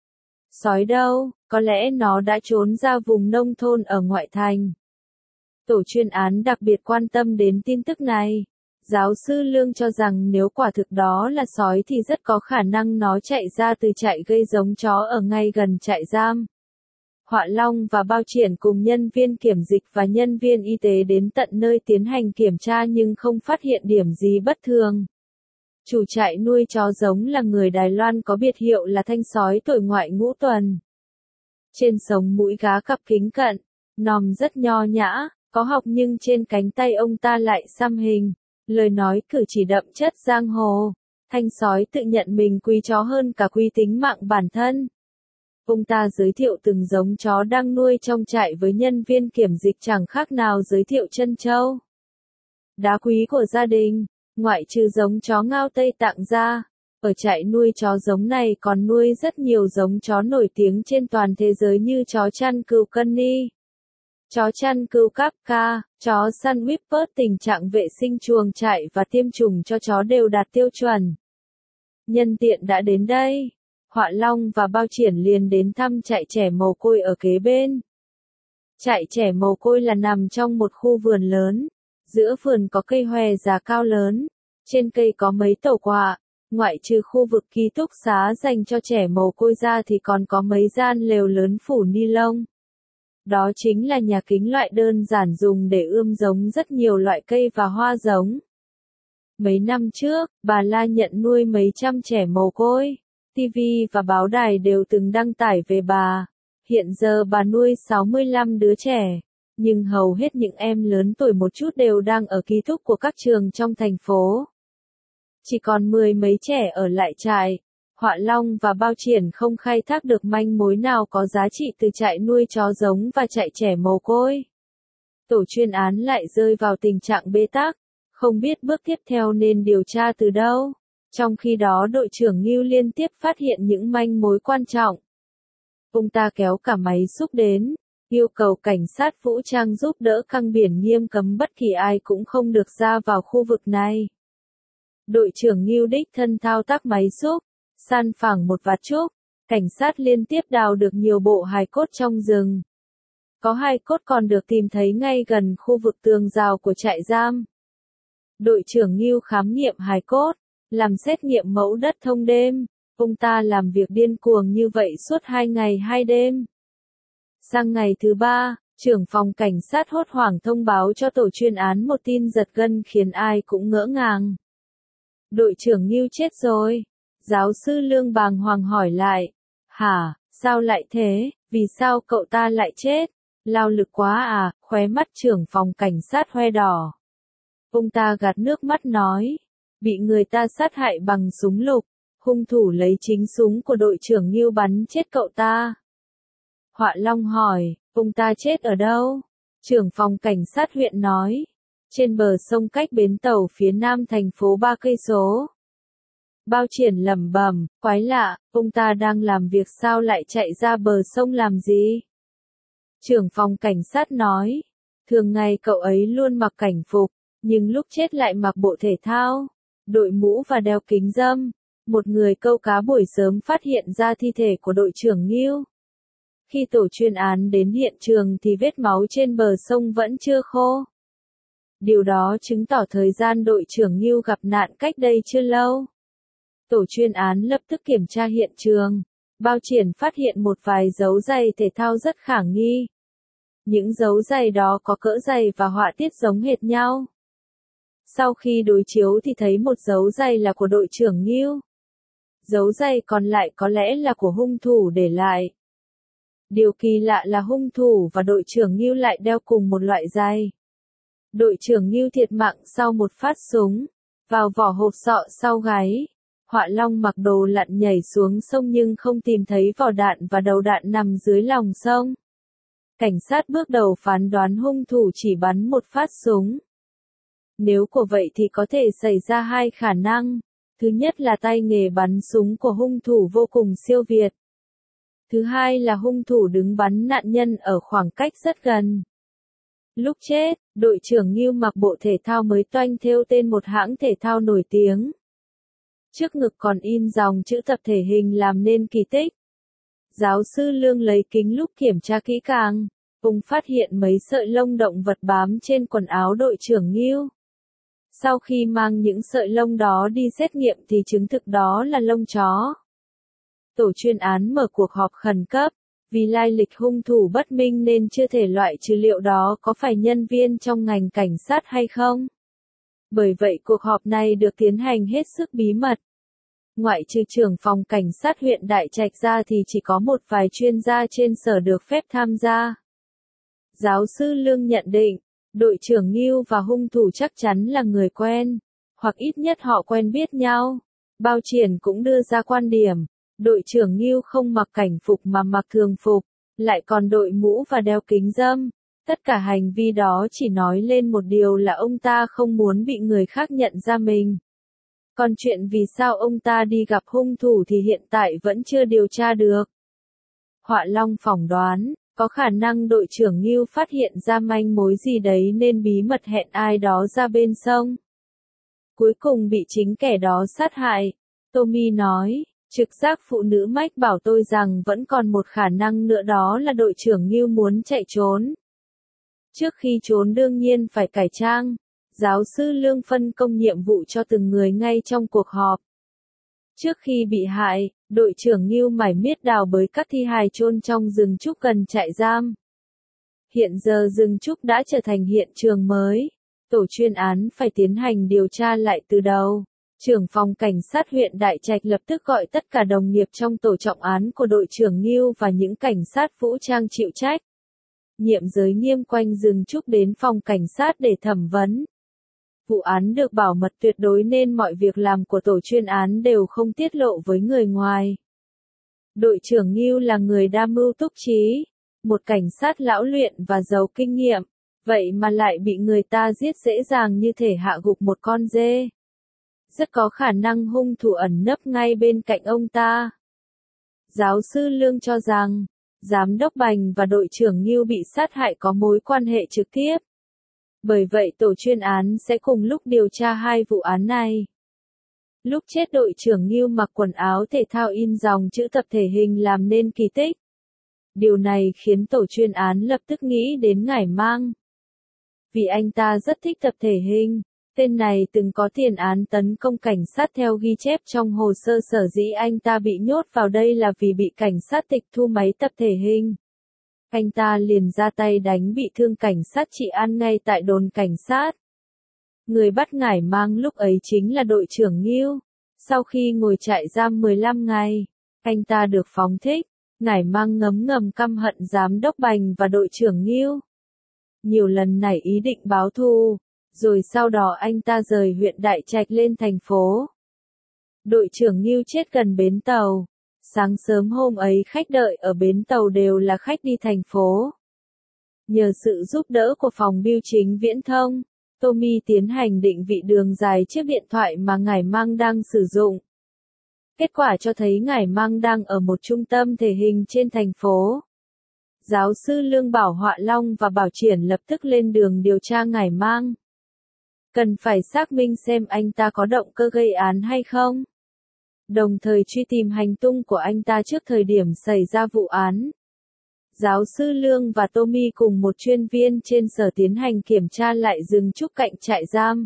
sói đâu, có lẽ nó đã trốn ra vùng nông thôn ở ngoại thành. Tổ chuyên án đặc biệt quan tâm đến tin tức này. Giáo sư Lương cho rằng nếu quả thực đó là sói thì rất có khả năng nó chạy ra từ trại gây giống chó ở ngay gần trại giam. Họa Long và Bao Triển cùng nhân viên kiểm dịch và nhân viên y tế đến tận nơi tiến hành kiểm tra nhưng không phát hiện điểm gì bất thường. Chủ trại nuôi chó giống là người Đài Loan có biệt hiệu là thanh sói tuổi ngoại ngũ tuần. Trên sống mũi gá cặp kính cận, nòm rất nho nhã, có học nhưng trên cánh tay ông ta lại xăm hình. Lời nói cử chỉ đậm chất giang hồ, thanh sói tự nhận mình quý chó hơn cả quý tính mạng bản thân. Ông ta giới thiệu từng giống chó đang nuôi trong trại với nhân viên kiểm dịch chẳng khác nào giới thiệu trân châu. Đá quý của gia đình, ngoại trừ giống chó Ngao Tây Tạng ra, ở trại nuôi chó giống này còn nuôi rất nhiều giống chó nổi tiếng trên toàn thế giới như chó chăn cừu Kenny, chó chăn cừu Kafka, chó săn Whippet. Tình trạng vệ sinh chuồng trại và tiêm chủng cho chó đều đạt tiêu chuẩn. Nhân tiện đã đến đây, Họa Long và Bao Triển liền đến thăm trại trẻ mồ côi ở kế bên. Trại trẻ mồ côi là nằm trong một khu vườn lớn, giữa vườn có cây hòe già cao lớn, trên cây có mấy tàu quạ, ngoại trừ khu vực ký túc xá dành cho trẻ mồ côi ra thì còn có mấy gian lều lớn phủ ni lông. Đó chính là nhà kính loại đơn giản dùng để ươm giống rất nhiều loại cây và hoa giống. Mấy năm trước, bà La nhận nuôi mấy trăm trẻ mồ côi. ti vi và báo đài đều từng đăng tải về bà. Hiện giờ bà nuôi sáu mươi lăm đứa trẻ, nhưng hầu hết những em lớn tuổi một chút đều đang ở ký túc của các trường trong thành phố. Chỉ còn mười mấy trẻ ở lại trại. Họa Long và Bao Triển không khai thác được manh mối nào có giá trị từ trại nuôi chó giống và trại trẻ mồ côi. Tổ chuyên án lại rơi vào tình trạng bế tắc, không biết bước tiếp theo nên điều tra từ đâu. Trong khi đó đội trưởng Ngưu liên tiếp phát hiện những manh mối quan trọng. Ông ta kéo cả máy xúc đến, yêu cầu cảnh sát vũ trang giúp đỡ căng biển nghiêm cấm bất kỳ ai cũng không được ra vào khu vực này. Đội trưởng Ngưu đích thân thao tác máy xúc, san phẳng một vạt trúc, cảnh sát liên tiếp đào được nhiều bộ hài cốt trong rừng. Có hài cốt còn được tìm thấy ngay gần khu vực tường rào của trại giam. Đội trưởng Ngưu khám nghiệm hài cốt, làm xét nghiệm mẫu đất thông đêm, ông ta làm việc điên cuồng như vậy suốt hai ngày hai đêm. Sang ngày thứ ba, trưởng phòng cảnh sát hốt hoảng thông báo cho tổ chuyên án một tin giật gân khiến ai cũng ngỡ ngàng. Đội trưởng Ngưu chết rồi. Giáo sư Lương bàng hoàng hỏi lại. Hả, sao lại thế, vì sao cậu ta lại chết? Lao lực quá à, khóe mắt trưởng phòng cảnh sát hoe đỏ. Ông ta gạt nước mắt nói. Bị người ta sát hại bằng súng lục, hung thủ lấy chính súng của đội trưởng Ngưu bắn chết cậu ta. Họa Long hỏi, ông ta chết ở đâu? Trưởng phòng cảnh sát huyện nói. Trên bờ sông cách bến tàu phía nam thành phố ba cây số. Bao Triển lẩm bẩm, quái lạ, ông ta đang làm việc sao lại chạy ra bờ sông làm gì? Trưởng phòng cảnh sát nói, thường ngày cậu ấy luôn mặc cảnh phục, nhưng lúc chết lại mặc bộ thể thao, đội mũ và đeo kính râm. Một người câu cá buổi sớm phát hiện ra thi thể của đội trưởng Ngưu. Khi tổ chuyên án đến hiện trường thì vết máu trên bờ sông vẫn chưa khô. Điều đó chứng tỏ thời gian đội trưởng Ngưu gặp nạn cách đây chưa lâu. Tổ chuyên án lập tức kiểm tra hiện trường. Bao Triển phát hiện một vài dấu giày thể thao rất khả nghi. Những dấu giày đó có cỡ giày và họa tiết giống hệt nhau. Sau khi đối chiếu thì thấy một dấu giày là của đội trưởng Ngưu. Dấu giày còn lại có lẽ là của hung thủ để lại. Điều kỳ lạ là hung thủ và đội trưởng Ngưu lại đeo cùng một loại giày. Đội trưởng Ngưu thiệt mạng sau một phát súng, vào vỏ hộp sọ sau gáy. Họa Long mặc đồ lặn nhảy xuống sông nhưng không tìm thấy vỏ đạn và đầu đạn nằm dưới lòng sông. Cảnh sát bước đầu phán đoán hung thủ chỉ bắn một phát súng. Nếu của vậy thì có thể xảy ra hai khả năng. Thứ nhất là tay nghề bắn súng của hung thủ vô cùng siêu việt. Thứ hai là hung thủ đứng bắn nạn nhân ở khoảng cách rất gần. Lúc chết, đội trưởng Ngưu mặc bộ thể thao mới toanh thêu tên một hãng thể thao nổi tiếng. Trước ngực còn in dòng chữ tập thể hình làm nên kỳ tích. Giáo sư Lương lấy kính lúp kiểm tra kỹ càng, cùng phát hiện mấy sợi lông động vật bám trên quần áo đội trưởng Ngưu. Sau khi mang những sợi lông đó đi xét nghiệm thì chứng thực đó là lông chó. Tổ chuyên án mở cuộc họp khẩn cấp, vì lai lịch hung thủ bất minh nên chưa thể loại trừ liệu đó có phải nhân viên trong ngành cảnh sát hay không. Bởi vậy cuộc họp này được tiến hành hết sức bí mật. Ngoại trừ trưởng phòng cảnh sát huyện Đại Trạch ra thì chỉ có một vài chuyên gia trên sở được phép tham gia. Giáo sư Lương nhận định, đội trưởng Ngưu và hung thủ chắc chắn là người quen, hoặc ít nhất họ quen biết nhau. Bao Triển cũng đưa ra quan điểm, đội trưởng Ngưu không mặc cảnh phục mà mặc thường phục, lại còn đội mũ và đeo kính râm. Tất cả hành vi đó chỉ nói lên một điều là ông ta không muốn bị người khác nhận ra mình. Còn chuyện vì sao ông ta đi gặp hung thủ thì hiện tại vẫn chưa điều tra được. Họa Long phỏng đoán, có khả năng đội trưởng Ngưu phát hiện ra manh mối gì đấy nên bí mật hẹn ai đó ra bên sông. Cuối cùng bị chính kẻ đó sát hại. Tommy nói, trực giác phụ nữ mách bảo tôi rằng vẫn còn một khả năng nữa, đó là đội trưởng Ngưu muốn chạy trốn. Trước khi trốn đương nhiên phải cải trang. Giáo sư Lương phân công nhiệm vụ cho từng người ngay trong cuộc họp. Trước khi bị hại, đội trưởng Ngưu mải miết đào bới các thi hài chôn trong rừng trúc gần trại giam. Hiện giờ rừng trúc đã trở thành hiện trường mới. Tổ chuyên án phải tiến hành điều tra lại từ đầu. Trưởng phòng cảnh sát huyện Đại Trạch lập tức gọi tất cả đồng nghiệp trong tổ trọng án của đội trưởng Ngưu và những cảnh sát vũ trang chịu trách. Nhiệm giới nghiêm quanh rừng trúc đến phòng cảnh sát để thẩm vấn. Vụ án được bảo mật tuyệt đối nên mọi việc làm của tổ chuyên án đều không tiết lộ với người ngoài. Đội trưởng Ngưu là người đa mưu túc trí, một cảnh sát lão luyện và giàu kinh nghiệm, vậy mà lại bị người ta giết dễ dàng như thể hạ gục một con dê. Rất có khả năng hung thủ ẩn nấp ngay bên cạnh ông ta. Giáo sư Lương cho rằng, Giám đốc Bành và đội trưởng Ngưu bị sát hại có mối quan hệ trực tiếp. Bởi vậy tổ chuyên án sẽ cùng lúc điều tra hai vụ án này. Lúc chết đội trưởng Ngưu mặc quần áo thể thao in dòng chữ tập thể hình làm nên kỳ tích. Điều này khiến tổ chuyên án lập tức nghĩ đến Ngải Mang. Vì anh ta rất thích tập thể hình, tên này từng có tiền án tấn công cảnh sát theo ghi chép trong hồ sơ, sở dĩ anh ta bị nhốt vào đây là vì bị cảnh sát tịch thu máy tập thể hình. Anh ta liền ra tay đánh bị thương cảnh sát Trị An ngay tại đồn cảnh sát. Người bắt Ngải Mang lúc ấy chính là đội trưởng Ngưu. Sau khi ngồi trại giam mười lăm ngày, anh ta được phóng thích. Ngải Mang ngấm ngầm căm hận giám đốc Bành và đội trưởng Ngưu. Nhiều lần nảy ý định báo thù, rồi sau đó anh ta rời huyện Đại Trạch lên thành phố. Đội trưởng Ngưu chết gần bến tàu. Sáng sớm hôm ấy khách đợi ở bến tàu đều là khách đi thành phố. Nhờ sự giúp đỡ của phòng bưu chính viễn thông, Tommy tiến hành định vị đường dài chiếc điện thoại mà Ngải Mang đang sử dụng. Kết quả cho thấy Ngải Mang đang ở một trung tâm thể hình trên thành phố. Giáo sư Lương bảo Họa Long và Bảo Triển lập tức lên đường điều tra Ngải Mang. Cần phải xác minh xem anh ta có động cơ gây án hay không. Đồng thời truy tìm hành tung của anh ta trước thời điểm xảy ra vụ án. Giáo sư Lương và Tommy cùng một chuyên viên trên sở tiến hành kiểm tra lại rừng trúc cạnh trại giam.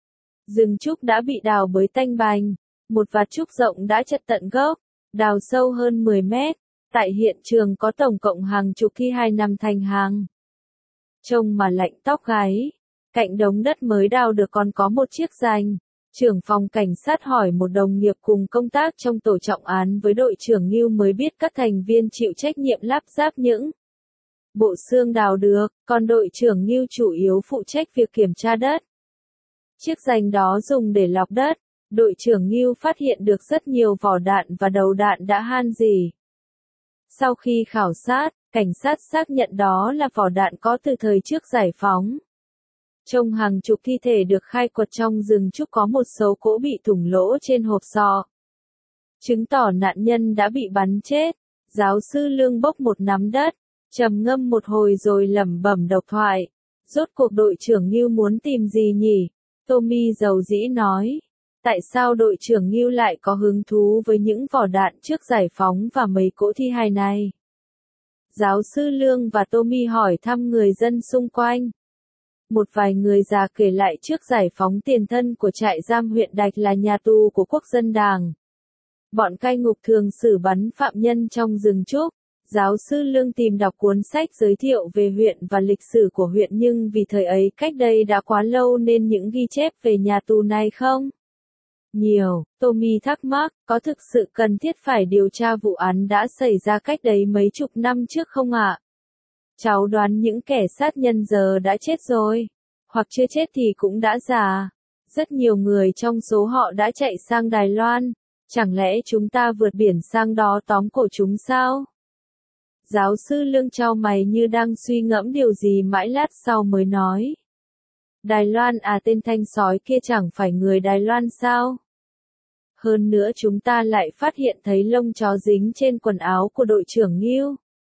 Rừng trúc đã bị đào bới tanh bành, một vạt trúc rộng đã chặt tận gốc, đào sâu hơn mười mét. Tại hiện trường có tổng cộng hàng chục thi hài nằm thành hàng. Trông mà lạnh tóc gáy. Cạnh đống đất mới đào được còn có một chiếc rành. Trưởng phòng cảnh sát hỏi một đồng nghiệp cùng công tác trong tổ trọng án với đội trưởng Ngưu mới biết các thành viên chịu trách nhiệm lắp ráp những bộ xương đào được, còn đội trưởng Ngưu chủ yếu phụ trách việc kiểm tra đất. Chiếc rành đó dùng để lọc đất, đội trưởng Ngưu phát hiện được rất nhiều vỏ đạn và đầu đạn đã han rỉ. Sau khi khảo sát, cảnh sát xác nhận đó là vỏ đạn có từ thời trước giải phóng. Trông hàng chục thi thể được khai quật trong rừng trúc, có một số cỗ bị thủng lỗ trên hộp sọ, chứng tỏ nạn nhân đã bị bắn chết. Giáo sư Lương bốc một nắm đất, trầm ngâm một hồi rồi lẩm bẩm độc thoại. Rốt cuộc đội trưởng Ngưu muốn tìm gì nhỉ? Tommy dầu dĩ nói. Tại sao đội trưởng Ngưu lại có hứng thú với những vỏ đạn trước giải phóng và mấy cỗ thi hài này? Giáo sư Lương và Tommy hỏi thăm người dân xung quanh. Một vài người già kể lại trước giải phóng tiền thân của trại giam huyện Đạch là nhà tù của Quốc dân Đảng. Bọn cai ngục thường xử bắn phạm nhân trong rừng trúc. Giáo sư Lương tìm đọc cuốn sách giới thiệu về huyện và lịch sử của huyện, nhưng vì thời ấy cách đây đã quá lâu nên những ghi chép về nhà tù này không nhiều. Tommy thắc mắc, có thực sự cần thiết phải điều tra vụ án đã xảy ra cách đấy mấy chục năm trước không ạ? Cháu đoán những kẻ sát nhân giờ đã chết rồi, hoặc chưa chết thì cũng đã già. Rất nhiều người trong số họ đã chạy sang Đài Loan, chẳng lẽ chúng ta vượt biển sang đó tóm cổ chúng sao? Giáo sư Lương chau mày như đang suy ngẫm điều gì, mãi lát sau mới nói. Đài Loan à, tên thanh sói kia chẳng phải người Đài Loan sao? Hơn nữa chúng ta lại phát hiện thấy lông chó dính trên quần áo của đội trưởng Ngưu.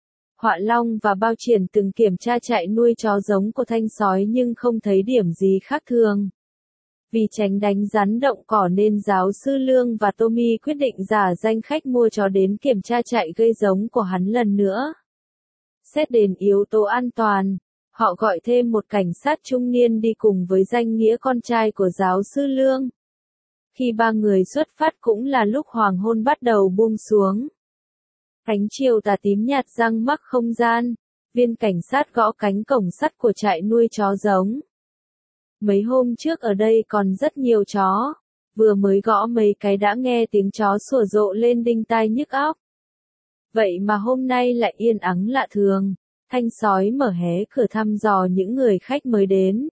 Họa Long và Bao Triển từng kiểm tra trại nuôi chó giống của thanh sói nhưng không thấy điểm gì khác thường. Vì tránh đánh rắn động cỏ nên giáo sư Lương và Tommy quyết định giả danh khách mua chó đến kiểm tra trại gây giống của hắn lần nữa. Xét đến yếu tố an toàn, họ gọi thêm một cảnh sát trung niên đi cùng với danh nghĩa con trai của giáo sư Lương. Khi ba người xuất phát cũng là lúc hoàng hôn bắt đầu buông xuống. Ánh chiều tà tím nhạt răng mắc không gian, viên cảnh sát gõ cánh cổng sắt của trại nuôi chó giống. Mấy hôm trước ở đây còn rất nhiều chó, vừa mới gõ mấy cái đã nghe tiếng chó sủa rộ lên đinh tai nhức óc. Vậy mà hôm nay lại yên ắng lạ thường. Thanh sói mở hé cửa thăm dò những người khách mới đến.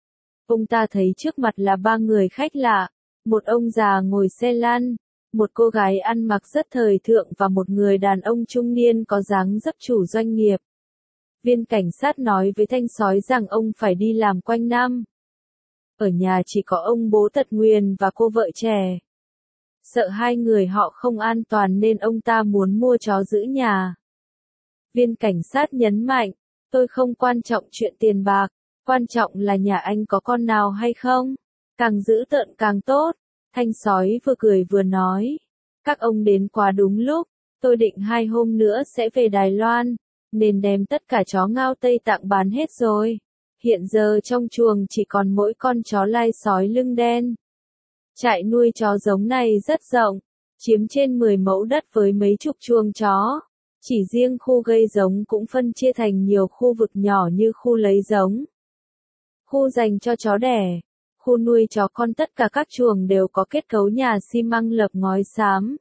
Ông ta thấy trước mặt là ba người khách lạ, một ông già ngồi xe lăn, một cô gái ăn mặc rất thời thượng và một người đàn ông trung niên có dáng dấp chủ doanh nghiệp. Viên cảnh sát nói với thanh sói rằng ông phải đi làm quanh năm. Ở nhà chỉ có ông bố tật nguyền và cô vợ trẻ. Sợ hai người họ không an toàn nên ông ta muốn mua chó giữ nhà. Viên cảnh sát nhấn mạnh, tôi không quan trọng chuyện tiền bạc, quan trọng là nhà anh có con nào hay không, càng dữ tợn càng tốt. Thanh sói vừa cười vừa nói, các ông đến quá đúng lúc, tôi định hai hôm nữa sẽ về Đài Loan, nên đem tất cả chó Ngao Tây Tạng bán hết rồi. Hiện giờ trong chuồng chỉ còn mỗi con chó lai sói lưng đen. Trại nuôi chó giống này rất rộng, chiếm trên mười mẫu đất với mấy chục chuồng chó. Chỉ riêng khu gây giống cũng phân chia thành nhiều khu vực nhỏ như khu lấy giống, khu dành cho chó đẻ, khu nuôi chó con. Tất cả các chuồng đều có kết cấu nhà xi măng lợp ngói xám.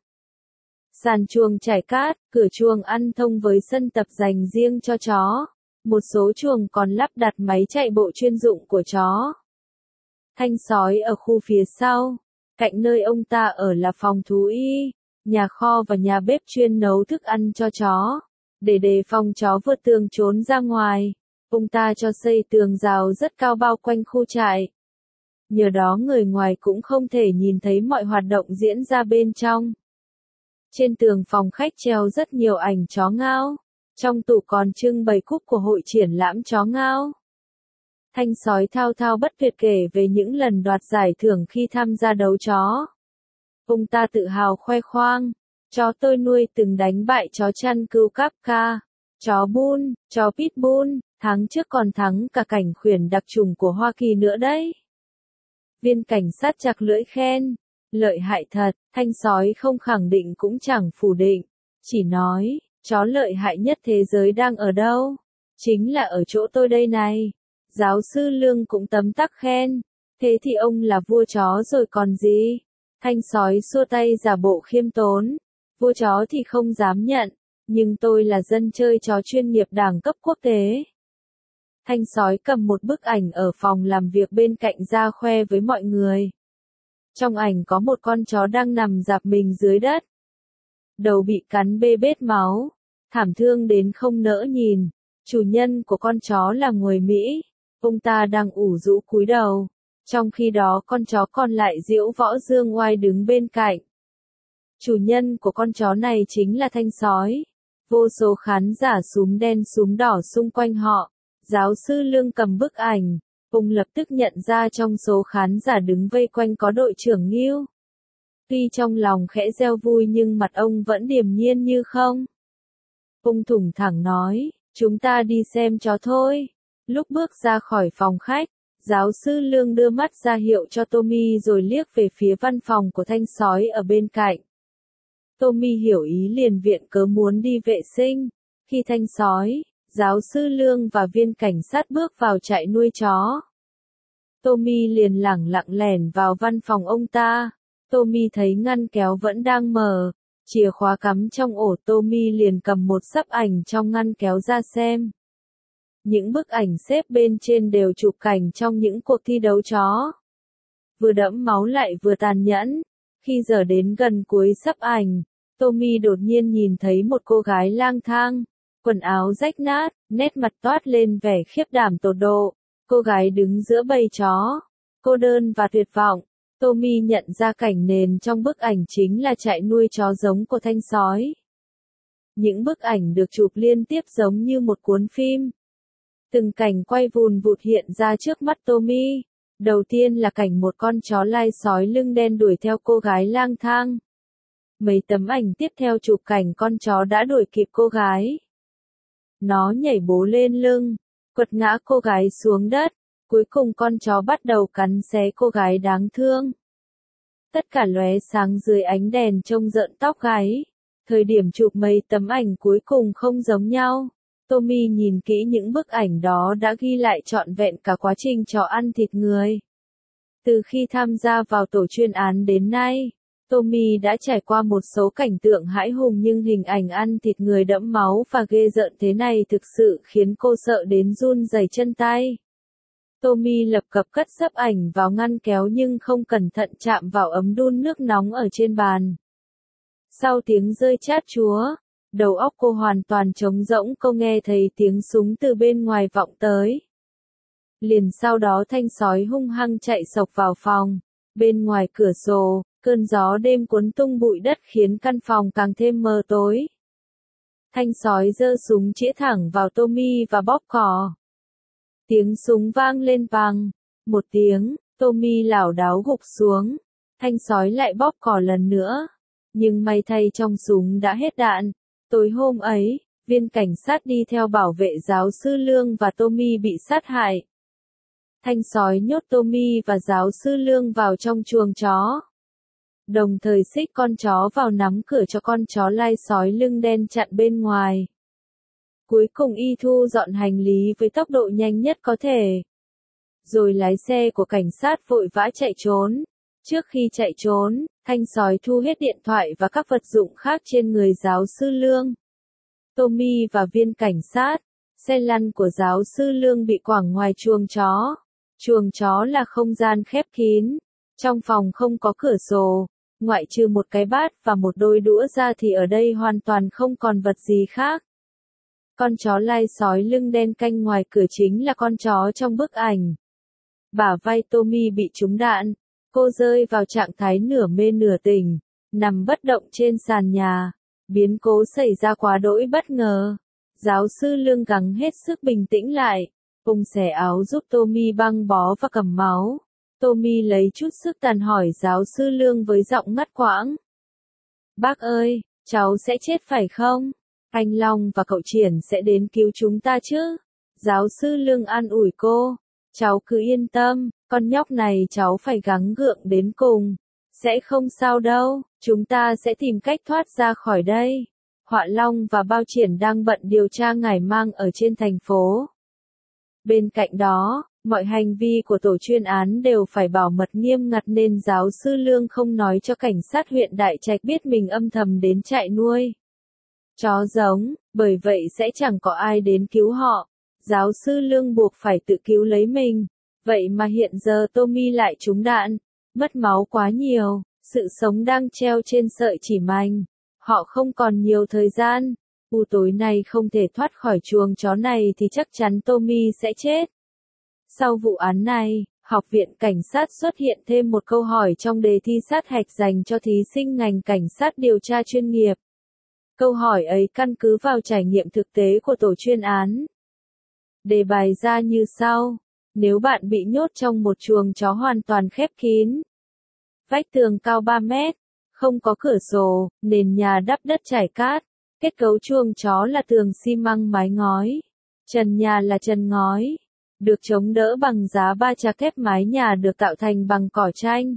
Sàn chuồng trải cát, cửa chuồng ăn thông với sân tập dành riêng cho chó. Một số chuồng còn lắp đặt máy chạy bộ chuyên dụng của chó. Thanh sói ở khu phía sau, cạnh nơi ông ta ở là phòng thú y, nhà kho và nhà bếp chuyên nấu thức ăn cho chó. Để đề phòng chó vượt tường trốn ra ngoài, ông ta cho xây tường rào rất cao bao quanh khu trại. Nhờ đó người ngoài cũng không thể nhìn thấy mọi hoạt động diễn ra bên trong. Trên tường phòng khách treo rất nhiều ảnh chó Ngao. Trong tủ còn trưng bày cúp của hội triển lãm chó Ngao. Thanh sói thao thao bất tuyệt kể về những lần đoạt giải thưởng khi tham gia đấu chó. Ông ta tự hào khoe khoang, chó tôi nuôi từng đánh bại chó chăn cừu Kafka, chó Bull, chó Pitbull, tháng trước còn thắng cả cảnh khuyển đặc chủng của Hoa Kỳ nữa đấy. Viên cảnh sát chặt lưỡi khen, lợi hại thật. Thanh sói không khẳng định cũng chẳng phủ định, chỉ nói, chó lợi hại nhất thế giới đang ở đâu? Chính là ở chỗ tôi đây này. Giáo sư Lương cũng tấm tắc khen, thế thì ông là vua chó rồi còn gì? Thanh sói xua tay giả bộ khiêm tốn, vua chó thì không dám nhận, nhưng tôi là dân chơi chó chuyên nghiệp đẳng cấp quốc tế. Thanh sói cầm một bức ảnh ở phòng làm việc bên cạnh ra khoe với mọi người. Trong ảnh có một con chó đang nằm rạp mình dưới đất. Đầu bị cắn bê bết máu, thảm thương đến không nỡ nhìn. Chủ nhân của con chó là người Mỹ. Ông ta đang ủ rũ cúi đầu. Trong khi đó con chó còn lại Diễu Võ Dương Oai đứng bên cạnh. Chủ nhân của con chó này chính là Thanh Sói. Vô số khán giả súm đen súm đỏ xung quanh họ. Giáo sư Lương cầm bức ảnh. Ông lập tức nhận ra trong số khán giả đứng vây quanh có đội trưởng Ngưu. Tuy trong lòng khẽ reo vui nhưng mặt ông vẫn điềm nhiên như không. Ông thủng thẳng nói, chúng ta đi xem chó thôi. Lúc bước ra khỏi phòng khách, giáo sư Lương đưa mắt ra hiệu cho Tommy rồi liếc về phía văn phòng của Thanh Sói ở bên cạnh. Tommy hiểu ý liền viện cớ muốn đi vệ sinh. Khi Thanh Sói, giáo sư Lương và viên cảnh sát bước vào trại nuôi chó, Tommy liền lẳng lặng lẻn vào văn phòng ông ta. Tommy thấy ngăn kéo vẫn đang mở, chìa khóa cắm trong ổ. Tommy liền cầm một sấp ảnh trong ngăn kéo ra xem. Những bức ảnh xếp bên trên đều chụp cảnh trong những cuộc thi đấu chó. Vừa đẫm máu lại vừa tàn nhẫn. Khi giờ đến gần cuối sấp ảnh, Tommy đột nhiên nhìn thấy một cô gái lang thang, quần áo rách nát, nét mặt toát lên vẻ khiếp đảm tột độ. Cô gái đứng giữa bầy chó, cô đơn và tuyệt vọng. Tommy nhận ra cảnh nền trong bức ảnh chính là trại nuôi chó giống của Thanh Sói. Những bức ảnh được chụp liên tiếp giống như một cuốn phim. Từng cảnh quay vùn vụt hiện ra trước mắt Tommy. Đầu tiên là cảnh một con chó lai sói lưng đen đuổi theo cô gái lang thang. Mấy tấm ảnh tiếp theo chụp cảnh con chó đã đuổi kịp cô gái. Nó nhảy bổ lên lưng, quật ngã cô gái xuống đất. Cuối cùng con chó bắt đầu cắn xé cô gái đáng thương. Tất cả lóe sáng dưới ánh đèn trông rợn tóc gáy. Thời điểm chụp mấy tấm ảnh cuối cùng không giống nhau. Tommy nhìn kỹ những bức ảnh đó đã ghi lại trọn vẹn cả quá trình chó ăn thịt người. Từ khi tham gia vào tổ chuyên án đến nay, Tommy đã trải qua một số cảnh tượng hãi hùng nhưng hình ảnh ăn thịt người đẫm máu và ghê rợn thế này thực sự khiến cô sợ đến run rẩy chân tay. Tommy lập cập cất sấp ảnh vào ngăn kéo nhưng không cẩn thận chạm vào ấm đun nước nóng ở trên bàn. Sau tiếng rơi chát chúa, đầu óc cô hoàn toàn trống rỗng. Cô nghe thấy tiếng súng từ bên ngoài vọng tới. Liền sau đó Thanh Sói hung hăng chạy xộc vào phòng. Bên ngoài cửa sổ, cơn gió đêm cuốn tung bụi đất khiến căn phòng càng thêm mờ tối. Thanh Sói giơ súng chĩa thẳng vào Tommy và bóp cò. Tiếng súng vang lên vang, một tiếng, Tommy lảo đảo gục xuống. Thanh Sói lại bóp cò lần nữa. Nhưng may thay trong súng đã hết đạn. Tối hôm ấy, viên cảnh sát đi theo bảo vệ giáo sư Lương và Tommy bị sát hại. Thanh Sói nhốt Tommy và giáo sư Lương vào trong chuồng chó. Đồng thời xích con chó vào nắm cửa cho con chó lai sói lưng đen chặn bên ngoài. Cuối cùng y thu dọn hành lý với tốc độ nhanh nhất có thể. Rồi lái xe của cảnh sát vội vã chạy trốn. Trước khi chạy trốn, Thanh Sói thu hết điện thoại và các vật dụng khác trên người giáo sư Lương. Tommy và viên cảnh sát, xe lăn của giáo sư Lương bị quẳng ngoài chuồng chó. Chuồng chó là không gian khép kín. Trong phòng không có cửa sổ. Ngoại trừ một cái bát và một đôi đũa ra thì ở đây hoàn toàn không còn vật gì khác. Con chó lai sói lưng đen canh ngoài cửa chính là con chó trong bức ảnh. Bả vai Tommy bị trúng đạn. Cô rơi vào trạng thái nửa mê nửa tỉnh, nằm bất động trên sàn nhà. Biến cố xảy ra quá đỗi bất ngờ. Giáo sư Lương gắng hết sức bình tĩnh lại. Ông xẻ áo giúp Tommy băng bó và cầm máu. Tommy lấy chút sức tàn hỏi giáo sư Lương với giọng ngắt quãng. Bác ơi, cháu sẽ chết phải không? Anh Long và cậu Triển sẽ đến cứu chúng ta chứ? Giáo sư Lương an ủi cô. Cháu cứ yên tâm, con nhóc này cháu phải gắng gượng đến cùng. Sẽ không sao đâu, chúng ta sẽ tìm cách thoát ra khỏi đây. Họa Long và Bao Triển đang bận điều tra ngải mang ở trên thành phố. Bên cạnh đó, mọi hành vi của tổ chuyên án đều phải bảo mật nghiêm ngặt nên giáo sư Lương không nói cho cảnh sát huyện Đại Trạch biết mình âm thầm đến trại nuôi chó giống, bởi vậy sẽ chẳng có ai đến cứu họ. Giáo sư Lương buộc phải tự cứu lấy mình. Vậy mà hiện giờ Tommy lại trúng đạn, mất máu quá nhiều, sự sống đang treo trên sợi chỉ manh. Họ không còn nhiều thời gian. U tối nay không thể thoát khỏi chuồng chó này thì chắc chắn Tommy sẽ chết. Sau vụ án này, Học viện Cảnh sát xuất hiện thêm một câu hỏi trong đề thi sát hạch dành cho thí sinh ngành cảnh sát điều tra chuyên nghiệp. Câu hỏi ấy căn cứ vào trải nghiệm thực tế của tổ chuyên án. Đề bài ra như sau: nếu bạn bị nhốt trong một chuồng chó hoàn toàn khép kín, vách tường cao ba mét, không có cửa sổ, nền nhà đắp đất trải cát, kết cấu chuồng chó là tường xi măng mái ngói, trần nhà là trần ngói, được chống đỡ bằng giá ba chạc thép, mái nhà được tạo thành bằng cỏ tranh,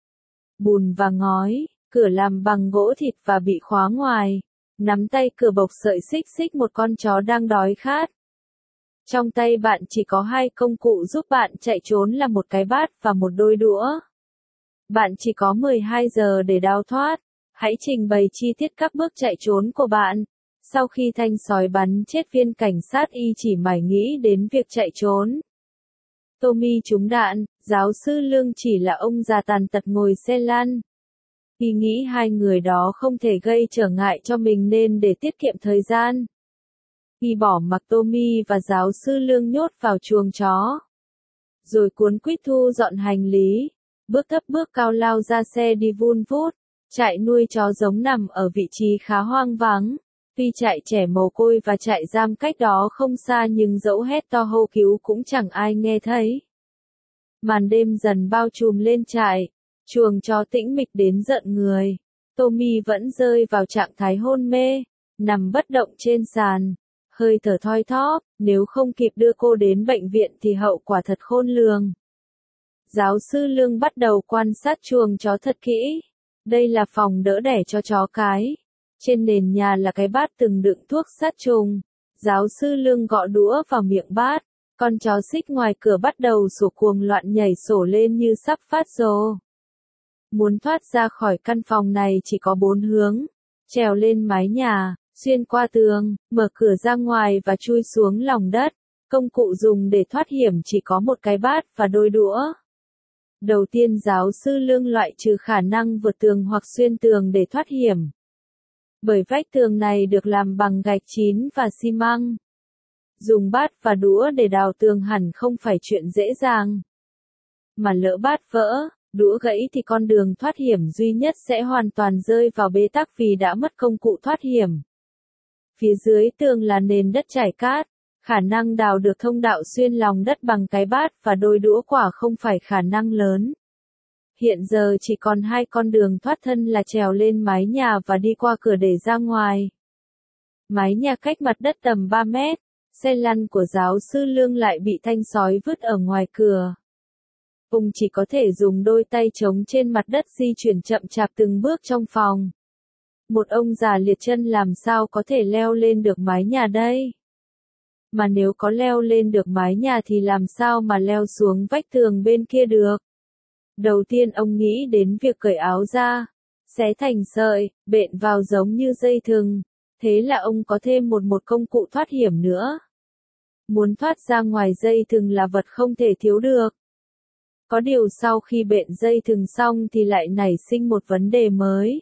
bùn và ngói, cửa làm bằng gỗ thịt và bị khóa ngoài, nắm tay cửa bọc sợi xích xích một con chó đang đói khát. Trong tay bạn chỉ có hai công cụ giúp bạn chạy trốn là một cái bát và một đôi đũa. Bạn chỉ có mười hai giờ để đào thoát. Hãy trình bày chi tiết các bước chạy trốn của bạn. Sau khi thanh sói bắn chết viên cảnh sát, y chỉ mải nghĩ đến việc chạy trốn. Tommy trúng đạn, giáo sư Lương chỉ là ông già tàn tật ngồi xe lăn. Y nghĩ hai người đó không thể gây trở ngại cho mình nên để tiết kiệm thời gian, y bỏ mặc Tommy và giáo sư Lương nhốt vào chuồng chó. Rồi cuốn quýt thu dọn hành lý, bước thấp bước cao lao ra xe đi vun vút. Trại nuôi chó giống nằm ở vị trí khá hoang vắng. Tuy trại trẻ mồ côi và trại giam cách đó không xa nhưng dẫu hét to hô cứu cũng chẳng ai nghe thấy. Màn đêm dần bao trùm lên trại, chuồng chó tĩnh mịch đến giận người. Tommy vẫn rơi vào trạng thái hôn mê, nằm bất động trên sàn, hơi thở thoi thóp, nếu không kịp đưa cô đến bệnh viện thì hậu quả thật khôn lường. Giáo sư Lương bắt đầu quan sát chuồng chó thật kỹ. Đây là phòng đỡ đẻ cho chó cái. Trên nền nhà là cái bát từng đựng thuốc sát trùng. Giáo sư Lương gõ đũa vào miệng bát. Con chó xích ngoài cửa bắt đầu sủa cuồng loạn, nhảy sổ lên như sắp phát rồ. Muốn thoát ra khỏi căn phòng này chỉ có bốn hướng: trèo lên mái nhà, xuyên qua tường, mở cửa ra ngoài và chui xuống lòng đất. Công cụ dùng để thoát hiểm chỉ có một cái bát và đôi đũa. Đầu tiên giáo sư Lương loại trừ khả năng vượt tường hoặc xuyên tường để thoát hiểm. Bởi vách tường này được làm bằng gạch chín và xi măng. Dùng bát và đũa để đào tường hẳn không phải chuyện dễ dàng. Mà lỡ bát vỡ, đũa gãy thì con đường thoát hiểm duy nhất sẽ hoàn toàn rơi vào bế tắc vì đã mất công cụ thoát hiểm. Phía dưới tường là nền đất trải cát. Khả năng đào được thông đạo xuyên lòng đất bằng cái bát và đôi đũa quả không phải khả năng lớn. Hiện giờ chỉ còn hai con đường thoát thân là trèo lên mái nhà và đi qua cửa để ra ngoài. Mái nhà cách mặt đất tầm ba mét, xe lăn của giáo sư Lương lại bị thanh sói vứt ở ngoài cửa. Ông chỉ có thể dùng đôi tay trống trên mặt đất di chuyển chậm chạp từng bước trong phòng. Một ông già liệt chân làm sao có thể leo lên được mái nhà đây? Mà nếu có leo lên được mái nhà thì làm sao mà leo xuống vách tường bên kia được? Đầu tiên ông nghĩ đến việc cởi áo ra, xé thành sợi, bện vào giống như dây thừng. Thế là ông có thêm một một công cụ thoát hiểm nữa. Muốn thoát ra ngoài dây thừng là vật không thể thiếu được. Có điều sau khi bện dây thừng xong thì lại nảy sinh một vấn đề mới.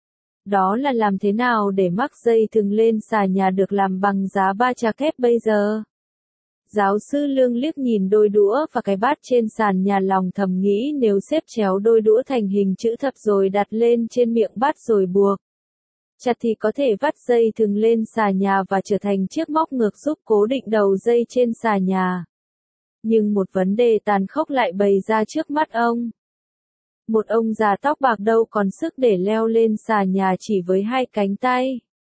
Đó là làm thế nào để mắc dây thừng lên xà nhà được làm bằng giá ba chạc thép bây giờ? Giáo sư Lương liếc nhìn đôi đũa và cái bát trên sàn nhà, lòng thầm nghĩ nếu xếp chéo đôi đũa thành hình chữ thập rồi đặt lên trên miệng bát rồi buộc chặt thì có thể vắt dây thừng lên xà nhà và trở thành chiếc móc ngược giúp cố định đầu dây trên xà nhà. Nhưng một vấn đề tàn khốc lại bày ra trước mắt ông. Một ông già tóc bạc đâu còn sức để leo lên xà nhà chỉ với hai cánh tay.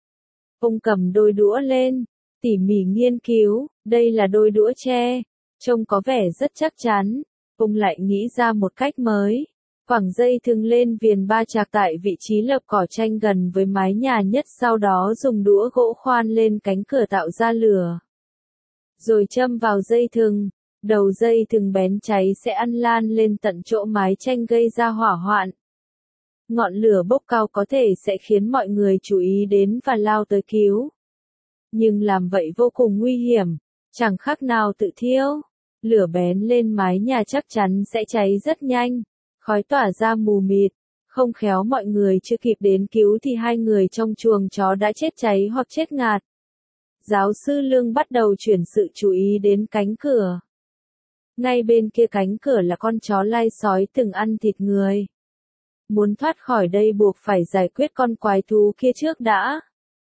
Ông cầm đôi đũa lên, tỉ mỉ nghiên cứu, đây là đôi đũa tre, trông có vẻ rất chắc chắn. Ông lại nghĩ ra một cách mới, quẳng dây thừng lên viền ba chạc tại vị trí lập cỏ tranh gần với mái nhà nhất, sau đó dùng đũa gỗ khoan lên cánh cửa tạo ra lửa. Rồi châm vào dây thừng. Đầu dây thừng bén cháy sẽ ăn lan lên tận chỗ mái tranh gây ra hỏa hoạn. Ngọn lửa bốc cao có thể sẽ khiến mọi người chú ý đến và lao tới cứu. Nhưng làm vậy vô cùng nguy hiểm, chẳng khác nào tự thiêu. Lửa bén lên mái nhà chắc chắn sẽ cháy rất nhanh, khói tỏa ra mù mịt. Không khéo mọi người chưa kịp đến cứu thì hai người trong chuồng chó đã chết cháy hoặc chết ngạt. Giáo sư Lương bắt đầu chuyển sự chú ý đến cánh cửa. Ngay bên kia cánh cửa là con chó lai sói từng ăn thịt người. Muốn thoát khỏi đây buộc phải giải quyết con quái thú kia trước đã.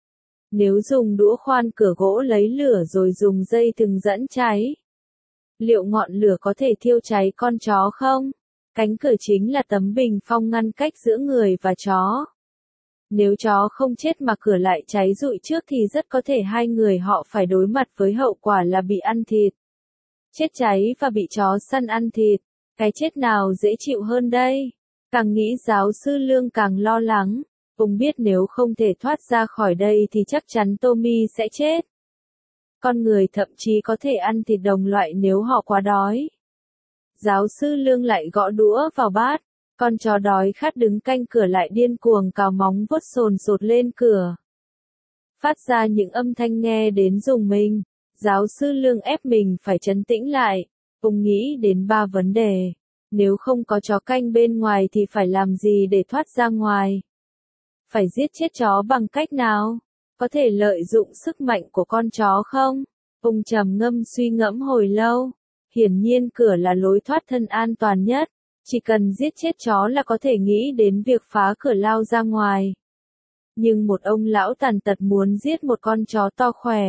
Nếu dùng đũa khoan cửa gỗ lấy lửa rồi dùng dây thừng dẫn cháy, liệu ngọn lửa có thể thiêu cháy con chó không? Cánh cửa chính là tấm bình phong ngăn cách giữa người và chó. Nếu chó không chết mà cửa lại cháy rụi trước thì rất có thể hai người họ phải đối mặt với hậu quả là bị ăn thịt. Chết cháy và bị chó săn ăn thịt. Cái chết nào dễ chịu hơn đây? Càng nghĩ giáo sư Lương càng lo lắng. Ông biết nếu không thể thoát ra khỏi đây thì chắc chắn Tommy sẽ chết. Con người thậm chí có thể ăn thịt đồng loại nếu họ quá đói. Giáo sư Lương lại gõ đũa vào bát. Con chó đói khát đứng canh cửa lại điên cuồng cào móng vuốt sồn sột lên cửa. Phát ra những âm thanh nghe đến rùng mình. Giáo sư Lương ép mình phải trấn tĩnh lại. Ông nghĩ đến ba vấn đề. Nếu không có chó canh bên ngoài thì phải làm gì để thoát ra ngoài? Phải giết chết chó bằng cách nào? Có thể lợi dụng sức mạnh của con chó không? Ông trầm ngâm suy ngẫm hồi lâu. Hiển nhiên cửa là lối thoát thân an toàn nhất. Chỉ cần giết chết chó là có thể nghĩ đến việc phá cửa lao ra ngoài. Nhưng một ông lão tàn tật muốn giết một con chó to khỏe,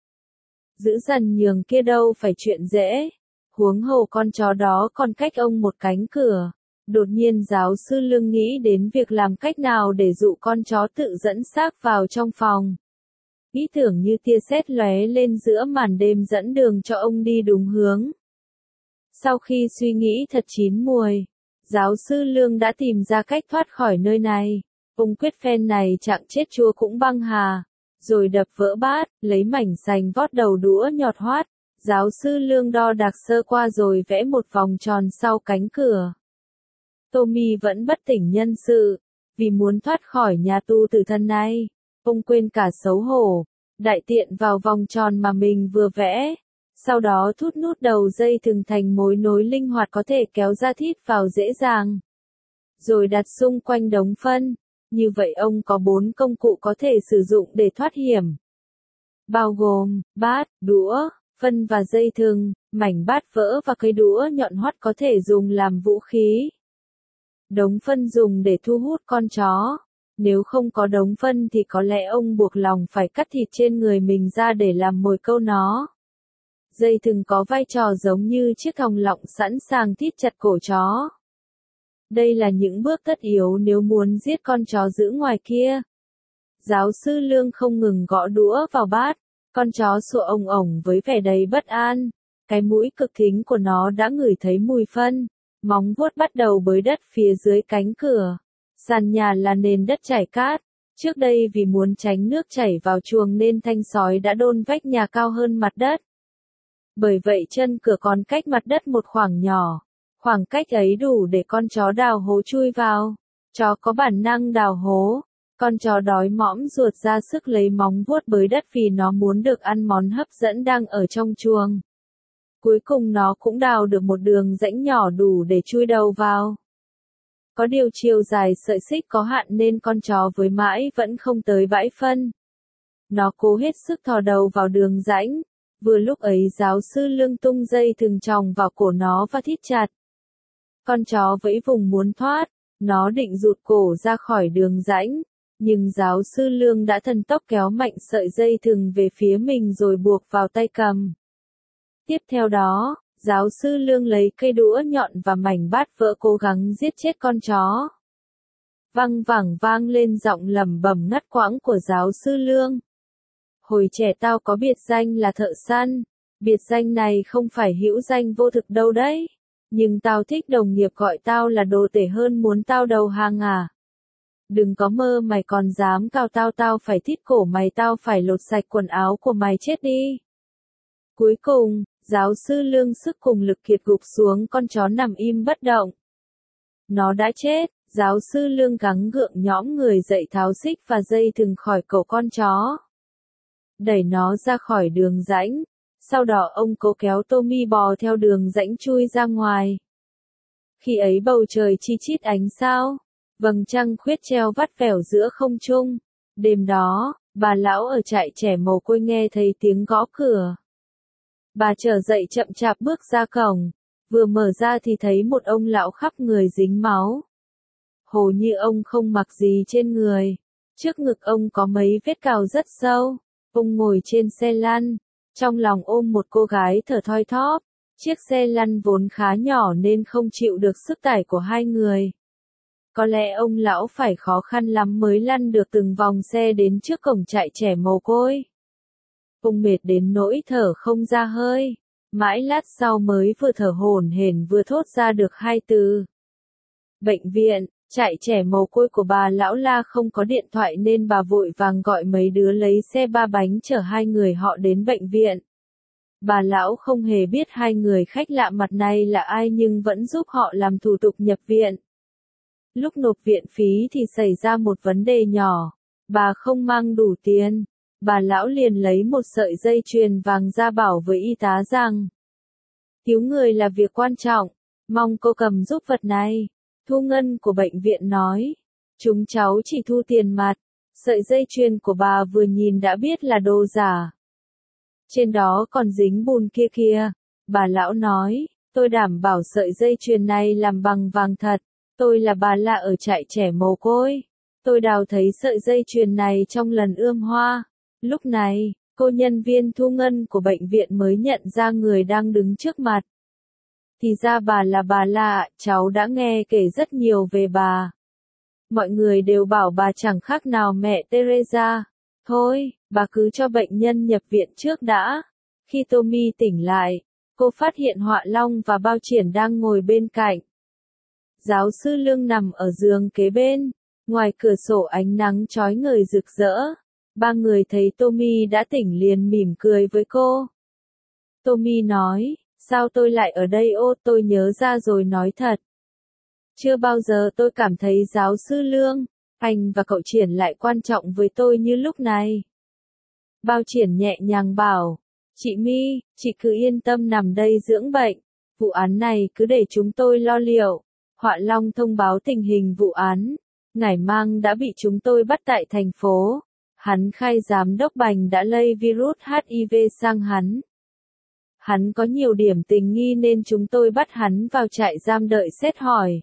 giữ dần nhường kia đâu phải chuyện dễ. Huống hồ con chó đó còn cách ông một cánh cửa. Đột nhiên giáo sư Lương nghĩ đến việc làm cách nào để dụ con chó tự dẫn xác vào trong phòng. Ý tưởng như tia sét lóe lên giữa màn đêm dẫn đường cho ông đi đúng hướng. Sau khi suy nghĩ thật chín muồi, giáo sư Lương đã tìm ra cách thoát khỏi nơi này. Ông quyết phen này chặng chết chua cũng băng hà, rồi đập vỡ bát, lấy mảnh sành vót đầu đũa nhọt hoắt. Giáo sư Lương đo đạc sơ qua rồi vẽ một vòng tròn sau cánh cửa. Tommy vẫn bất tỉnh nhân sự, vì muốn thoát khỏi nhà tu tử thân này. Ông quên cả xấu hổ, đại tiện vào vòng tròn mà mình vừa vẽ. Sau đó thút nút đầu dây thừng thành mối nối linh hoạt có thể kéo ra thít vào dễ dàng. Rồi đặt xung quanh đống phân. Như vậy ông có bốn công cụ có thể sử dụng để thoát hiểm. Bao gồm, bát, đũa, phân và dây thừng, mảnh bát vỡ và cây đũa nhọn hoắt có thể dùng làm vũ khí. Đống phân dùng để thu hút con chó. Nếu không có đống phân thì có lẽ ông buộc lòng phải cắt thịt trên người mình ra để làm mồi câu nó. Dây thừng có vai trò giống như chiếc thòng lọng sẵn sàng thít chặt cổ chó. Đây là những bước tất yếu nếu muốn giết con chó giữ ngoài kia. Giáo sư Lương không ngừng gõ đũa vào bát. Con chó sủa ồng ồng với vẻ đầy bất an. Cái mũi cực thính của nó đã ngửi thấy mùi phân. Móng vuốt bắt đầu bới đất phía dưới cánh cửa. Sàn nhà là nền đất chảy cát. Trước đây vì muốn tránh nước chảy vào chuồng nên thanh sói đã đôn vách nhà cao hơn mặt đất. Bởi vậy chân cửa còn cách mặt đất một khoảng nhỏ. Khoảng cách ấy đủ để con chó đào hố chui vào. Chó có bản năng đào hố. Con chó đói mõm ruột ra sức lấy móng vuốt bới đất vì nó muốn được ăn món hấp dẫn đang ở trong chuồng. Cuối cùng nó cũng đào được một đường rãnh nhỏ đủ để chui đầu vào. Có điều chiều dài sợi xích có hạn nên con chó với mãi vẫn không tới bãi phân. Nó cố hết sức thò đầu vào đường rãnh. Vừa lúc ấy giáo sư Lương tung dây thừng chòng vào cổ nó và thít chặt. Con chó vẫy vùng muốn thoát. Nó định rụt cổ ra khỏi đường rãnh. Nhưng giáo sư Lương đã thần tốc kéo mạnh sợi dây thừng về phía mình rồi buộc vào tay cầm. Tiếp theo đó, giáo sư Lương lấy cây đũa nhọn và mảnh bát vỡ cố gắng giết chết con chó. Văng vẳng vang lên giọng lẩm bẩm ngắt quãng của giáo sư Lương. Hồi trẻ tao có biệt danh là thợ săn. Biệt danh này không phải hữu danh vô thực đâu đấy. Nhưng tao thích đồng nghiệp gọi tao là đồ tể hơn muốn tao đầu hàng à. Đừng có mơ mày còn dám cào tao tao phải thít cổ mày tao phải lột sạch quần áo của mày chết đi. Cuối cùng, giáo sư Lương sức cùng lực kiệt gục xuống con chó nằm im bất động. Nó đã chết, giáo sư Lương gắng gượng nhõm người dậy tháo xích và dây thừng khỏi cổ con chó. Đẩy nó ra khỏi đường rãnh. Sau đó ông cố kéo Tommy bò theo đường rãnh chui ra ngoài. Khi ấy bầu trời chi chít ánh sao. Vầng trăng khuyết treo vắt vẻo giữa không trung. Đêm đó, bà lão ở trại trẻ mồ côi nghe thấy tiếng gõ cửa. Bà trở dậy chậm chạp bước ra cổng. Vừa mở ra thì thấy một ông lão khắp người dính máu. Hồ như ông không mặc gì trên người. Trước ngực ông có mấy vết cào rất sâu. Ông ngồi trên xe lăn, trong lòng ôm một cô gái thở thoi thóp. Chiếc xe lăn vốn khá nhỏ nên không chịu được sức tải của hai người. Có lẽ ông lão phải khó khăn lắm mới lăn được từng vòng xe đến trước cổng trại trẻ mồ côi. Ông mệt đến nỗi thở không ra hơi. Mãi lát sau mới vừa thở hổn hển vừa thốt ra được hai từ. Bệnh viện. Trại trẻ mồ côi của bà lão La không có điện thoại nên bà vội vàng gọi mấy đứa lấy xe ba bánh chở hai người họ đến bệnh viện. Bà lão không hề biết hai người khách lạ mặt này là ai nhưng vẫn giúp họ làm thủ tục nhập viện. Lúc nộp viện phí thì xảy ra một vấn đề nhỏ. Bà không mang đủ tiền. Bà lão liền lấy một sợi dây chuyền vàng ra bảo với y tá rằng cứu người là việc quan trọng, mong cô cầm giúp vật này. Thu ngân của bệnh viện nói, chúng cháu chỉ thu tiền mặt, sợi dây chuyền của bà vừa nhìn đã biết là đồ giả. Trên đó còn dính bùn kia kìa, bà lão nói, tôi đảm bảo sợi dây chuyền này làm bằng vàng thật, tôi là bà lạ ở trại trẻ mồ côi. Tôi đào thấy sợi dây chuyền này trong lần ươm hoa. Lúc này, cô nhân viên thu ngân của bệnh viện mới nhận ra người đang đứng trước mặt. Thì ra bà là bà lạ, cháu đã nghe kể rất nhiều về bà. Mọi người đều bảo bà chẳng khác nào mẹ Teresa. Thôi, bà cứ cho bệnh nhân nhập viện trước đã. Khi Tommy tỉnh lại, cô phát hiện Họa Long và Bao Triển đang ngồi bên cạnh. Giáo sư Lương nằm ở giường kế bên, ngoài cửa sổ ánh nắng chói ngời rực rỡ. Ba người thấy Tommy đã tỉnh liền mỉm cười với cô. Tommy nói, sao tôi lại ở đây? Ô, tôi nhớ ra rồi, nói thật. Chưa bao giờ tôi cảm thấy giáo sư Lương, anh và cậu Triển lại quan trọng với tôi như lúc này. Bao Triển nhẹ nhàng bảo, chị My, chị cứ yên tâm nằm đây dưỡng bệnh. Vụ án này cứ để chúng tôi lo liệu. Họa Long thông báo tình hình vụ án. Ngải Mang đã bị chúng tôi bắt tại thành phố. Hắn khai giám đốc Bành đã lây virus hát i vê sang hắn. Hắn có nhiều điểm tình nghi nên chúng tôi bắt hắn vào trại giam đợi xét hỏi.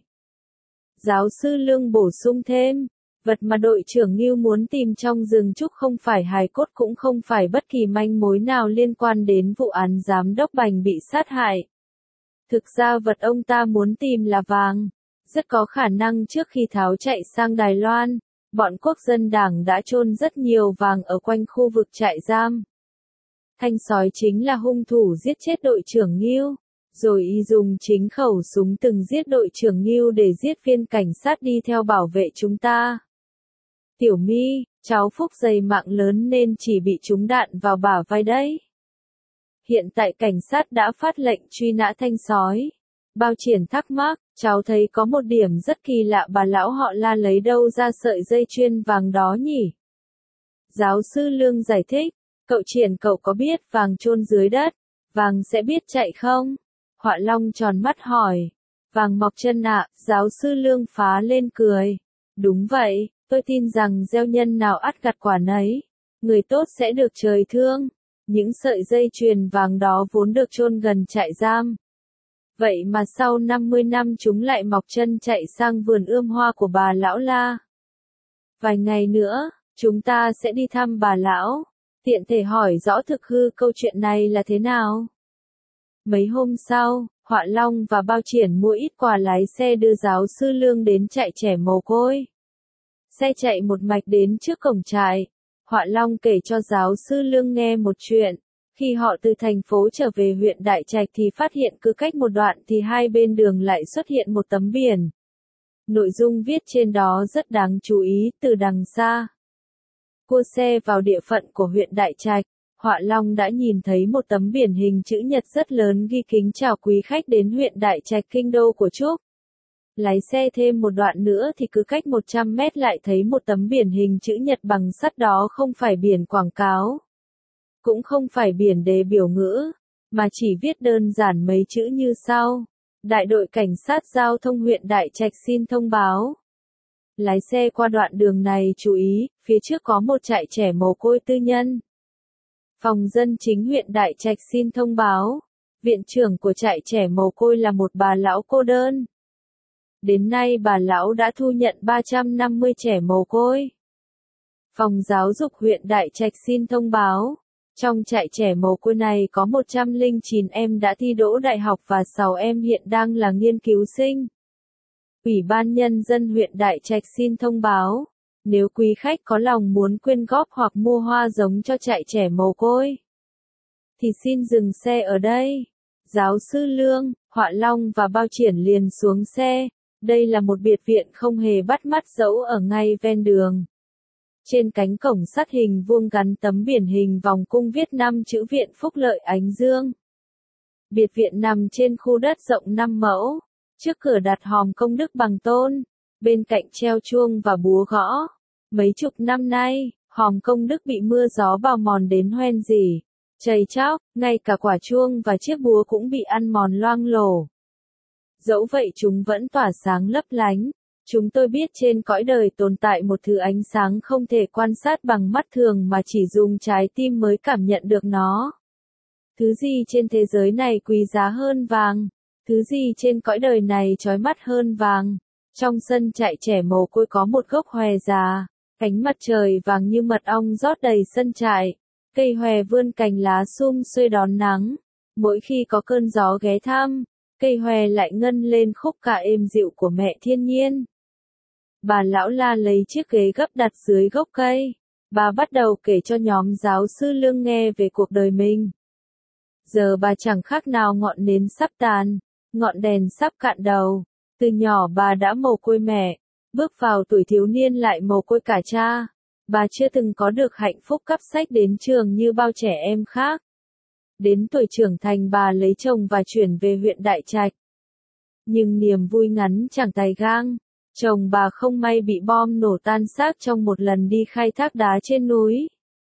Giáo sư Lương bổ sung thêm, vật mà đội trưởng Ngưu muốn tìm trong rừng trúc không phải hài cốt cũng không phải bất kỳ manh mối nào liên quan đến vụ án giám đốc Bành bị sát hại. Thực ra vật ông ta muốn tìm là vàng. Rất có khả năng trước khi tháo chạy sang Đài Loan, bọn quốc dân đảng đã chôn rất nhiều vàng ở quanh khu vực trại giam. Thanh Sói chính là hung thủ giết chết đội trưởng Ngưu, rồi y dùng chính khẩu súng từng giết đội trưởng Ngưu để giết viên cảnh sát đi theo bảo vệ chúng ta. Tiểu My, cháu Phúc dày mạng lớn nên chỉ bị trúng đạn vào bả vai đấy. Hiện tại cảnh sát đã phát lệnh truy nã Thanh Sói. Bao Triển thắc mắc, cháu thấy có một điểm rất kỳ lạ, bà lão họ La lấy đâu ra sợi dây chuyền vàng đó nhỉ? Giáo sư Lương giải thích, cậu Triển, cậu có biết vàng chôn dưới đất, vàng sẽ biết chạy không? Họa Long tròn mắt hỏi, vàng mọc chân ạ, giáo sư Lương phá lên cười. Đúng vậy, tôi tin rằng gieo nhân nào ắt gặt quả nấy, người tốt sẽ được trời thương. Những sợi dây chuyền vàng đó vốn được chôn gần trại giam. Vậy mà sau năm mươi năm chúng lại mọc chân chạy sang vườn ươm hoa của bà lão La. Vài ngày nữa, chúng ta sẽ đi thăm bà lão, tiện thể hỏi rõ thực hư câu chuyện này là thế nào. Mấy hôm sau, Họa Long và Bao Triển mua ít quà lái xe đưa giáo sư Lương đến trại trẻ mồ côi. Xe chạy một mạch đến trước cổng trại. Họa Long kể cho giáo sư Lương nghe một chuyện. Khi họ từ thành phố trở về huyện Đại Trạch thì phát hiện cứ cách một đoạn thì hai bên đường lại xuất hiện một tấm biển. Nội dung viết trên đó rất đáng chú ý, từ đằng xa. Cua xe vào địa phận của huyện Đại Trạch, Họa Long đã nhìn thấy một tấm biển hình chữ nhật rất lớn ghi kính chào quý khách đến huyện Đại Trạch kinh đô của Trúc. Lái xe thêm một đoạn nữa thì cứ cách một trăm mét lại thấy một tấm biển hình chữ nhật bằng sắt, đó không phải biển quảng cáo. Cũng không phải biển đề biểu ngữ, mà chỉ viết đơn giản mấy chữ như sau. Đại đội cảnh sát giao thông huyện Đại Trạch xin thông báo. Lái xe qua đoạn đường này chú ý, phía trước có một trại trẻ mồ côi tư nhân. Phòng dân chính huyện Đại Trạch xin thông báo. Viện trưởng của trại trẻ mồ côi là một bà lão cô đơn. Đến nay bà lão đã thu nhận ba trăm năm mươi trẻ mồ côi. Phòng giáo dục huyện Đại Trạch xin thông báo, trong trại trẻ mồ côi này có một trăm lẻ chín em đã thi đỗ đại học và sáu em hiện đang là nghiên cứu sinh. Ủy ban Nhân dân huyện Đại Trạch xin thông báo, nếu quý khách có lòng muốn quyên góp hoặc mua hoa giống cho trại trẻ mồ côi, thì xin dừng xe ở đây. Giáo sư Lương, Họa Long và Bao Triển liền xuống xe. Đây là một biệt viện không hề bắt mắt dẫu ở ngay ven đường. Trên cánh cổng sắt hình vuông gắn tấm biển hình vòng cung viết năm chữ Viện Phúc Lợi Ánh Dương. Biệt viện nằm trên khu đất rộng năm mẫu, trước cửa đặt hòm công đức bằng tôn, bên cạnh treo chuông và búa gõ. Mấy chục năm nay, hòm công đức bị mưa gió bào mòn đến hoen rỉ, chầy chóc, ngay cả quả chuông và chiếc búa cũng bị ăn mòn loang lổ. Dẫu vậy chúng vẫn tỏa sáng lấp lánh. Chúng tôi biết trên cõi đời tồn tại một thứ ánh sáng không thể quan sát bằng mắt thường mà chỉ dùng trái tim mới cảm nhận được nó. Thứ gì trên thế giới này quý giá hơn vàng? Thứ gì trên cõi đời này chói mắt hơn vàng? Trong sân trại trẻ mồ côi có một gốc hòe già, cánh mặt trời vàng như mật ong rót đầy sân trại. Cây hòe vươn cành lá sum xuê đón nắng. Mỗi khi có cơn gió ghé thăm, cây hòe lại ngân lên khúc ca êm dịu của mẹ thiên nhiên. Bà lão La lấy chiếc ghế gấp đặt dưới gốc cây. Bà bắt đầu kể cho nhóm giáo sư Lương nghe về cuộc đời mình. Giờ bà chẳng khác nào ngọn nến sắp tàn, ngọn đèn sắp cạn đầu. Từ nhỏ bà đã mồ côi mẹ, bước vào tuổi thiếu niên lại mồ côi cả cha. Bà chưa từng có được hạnh phúc cắp sách đến trường như bao trẻ em khác. Đến tuổi trưởng thành bà lấy chồng và chuyển về huyện Đại Trạch. Nhưng niềm vui ngắn chẳng tày gang. Chồng bà không may bị bom nổ tan xác trong một lần đi khai thác đá trên núi.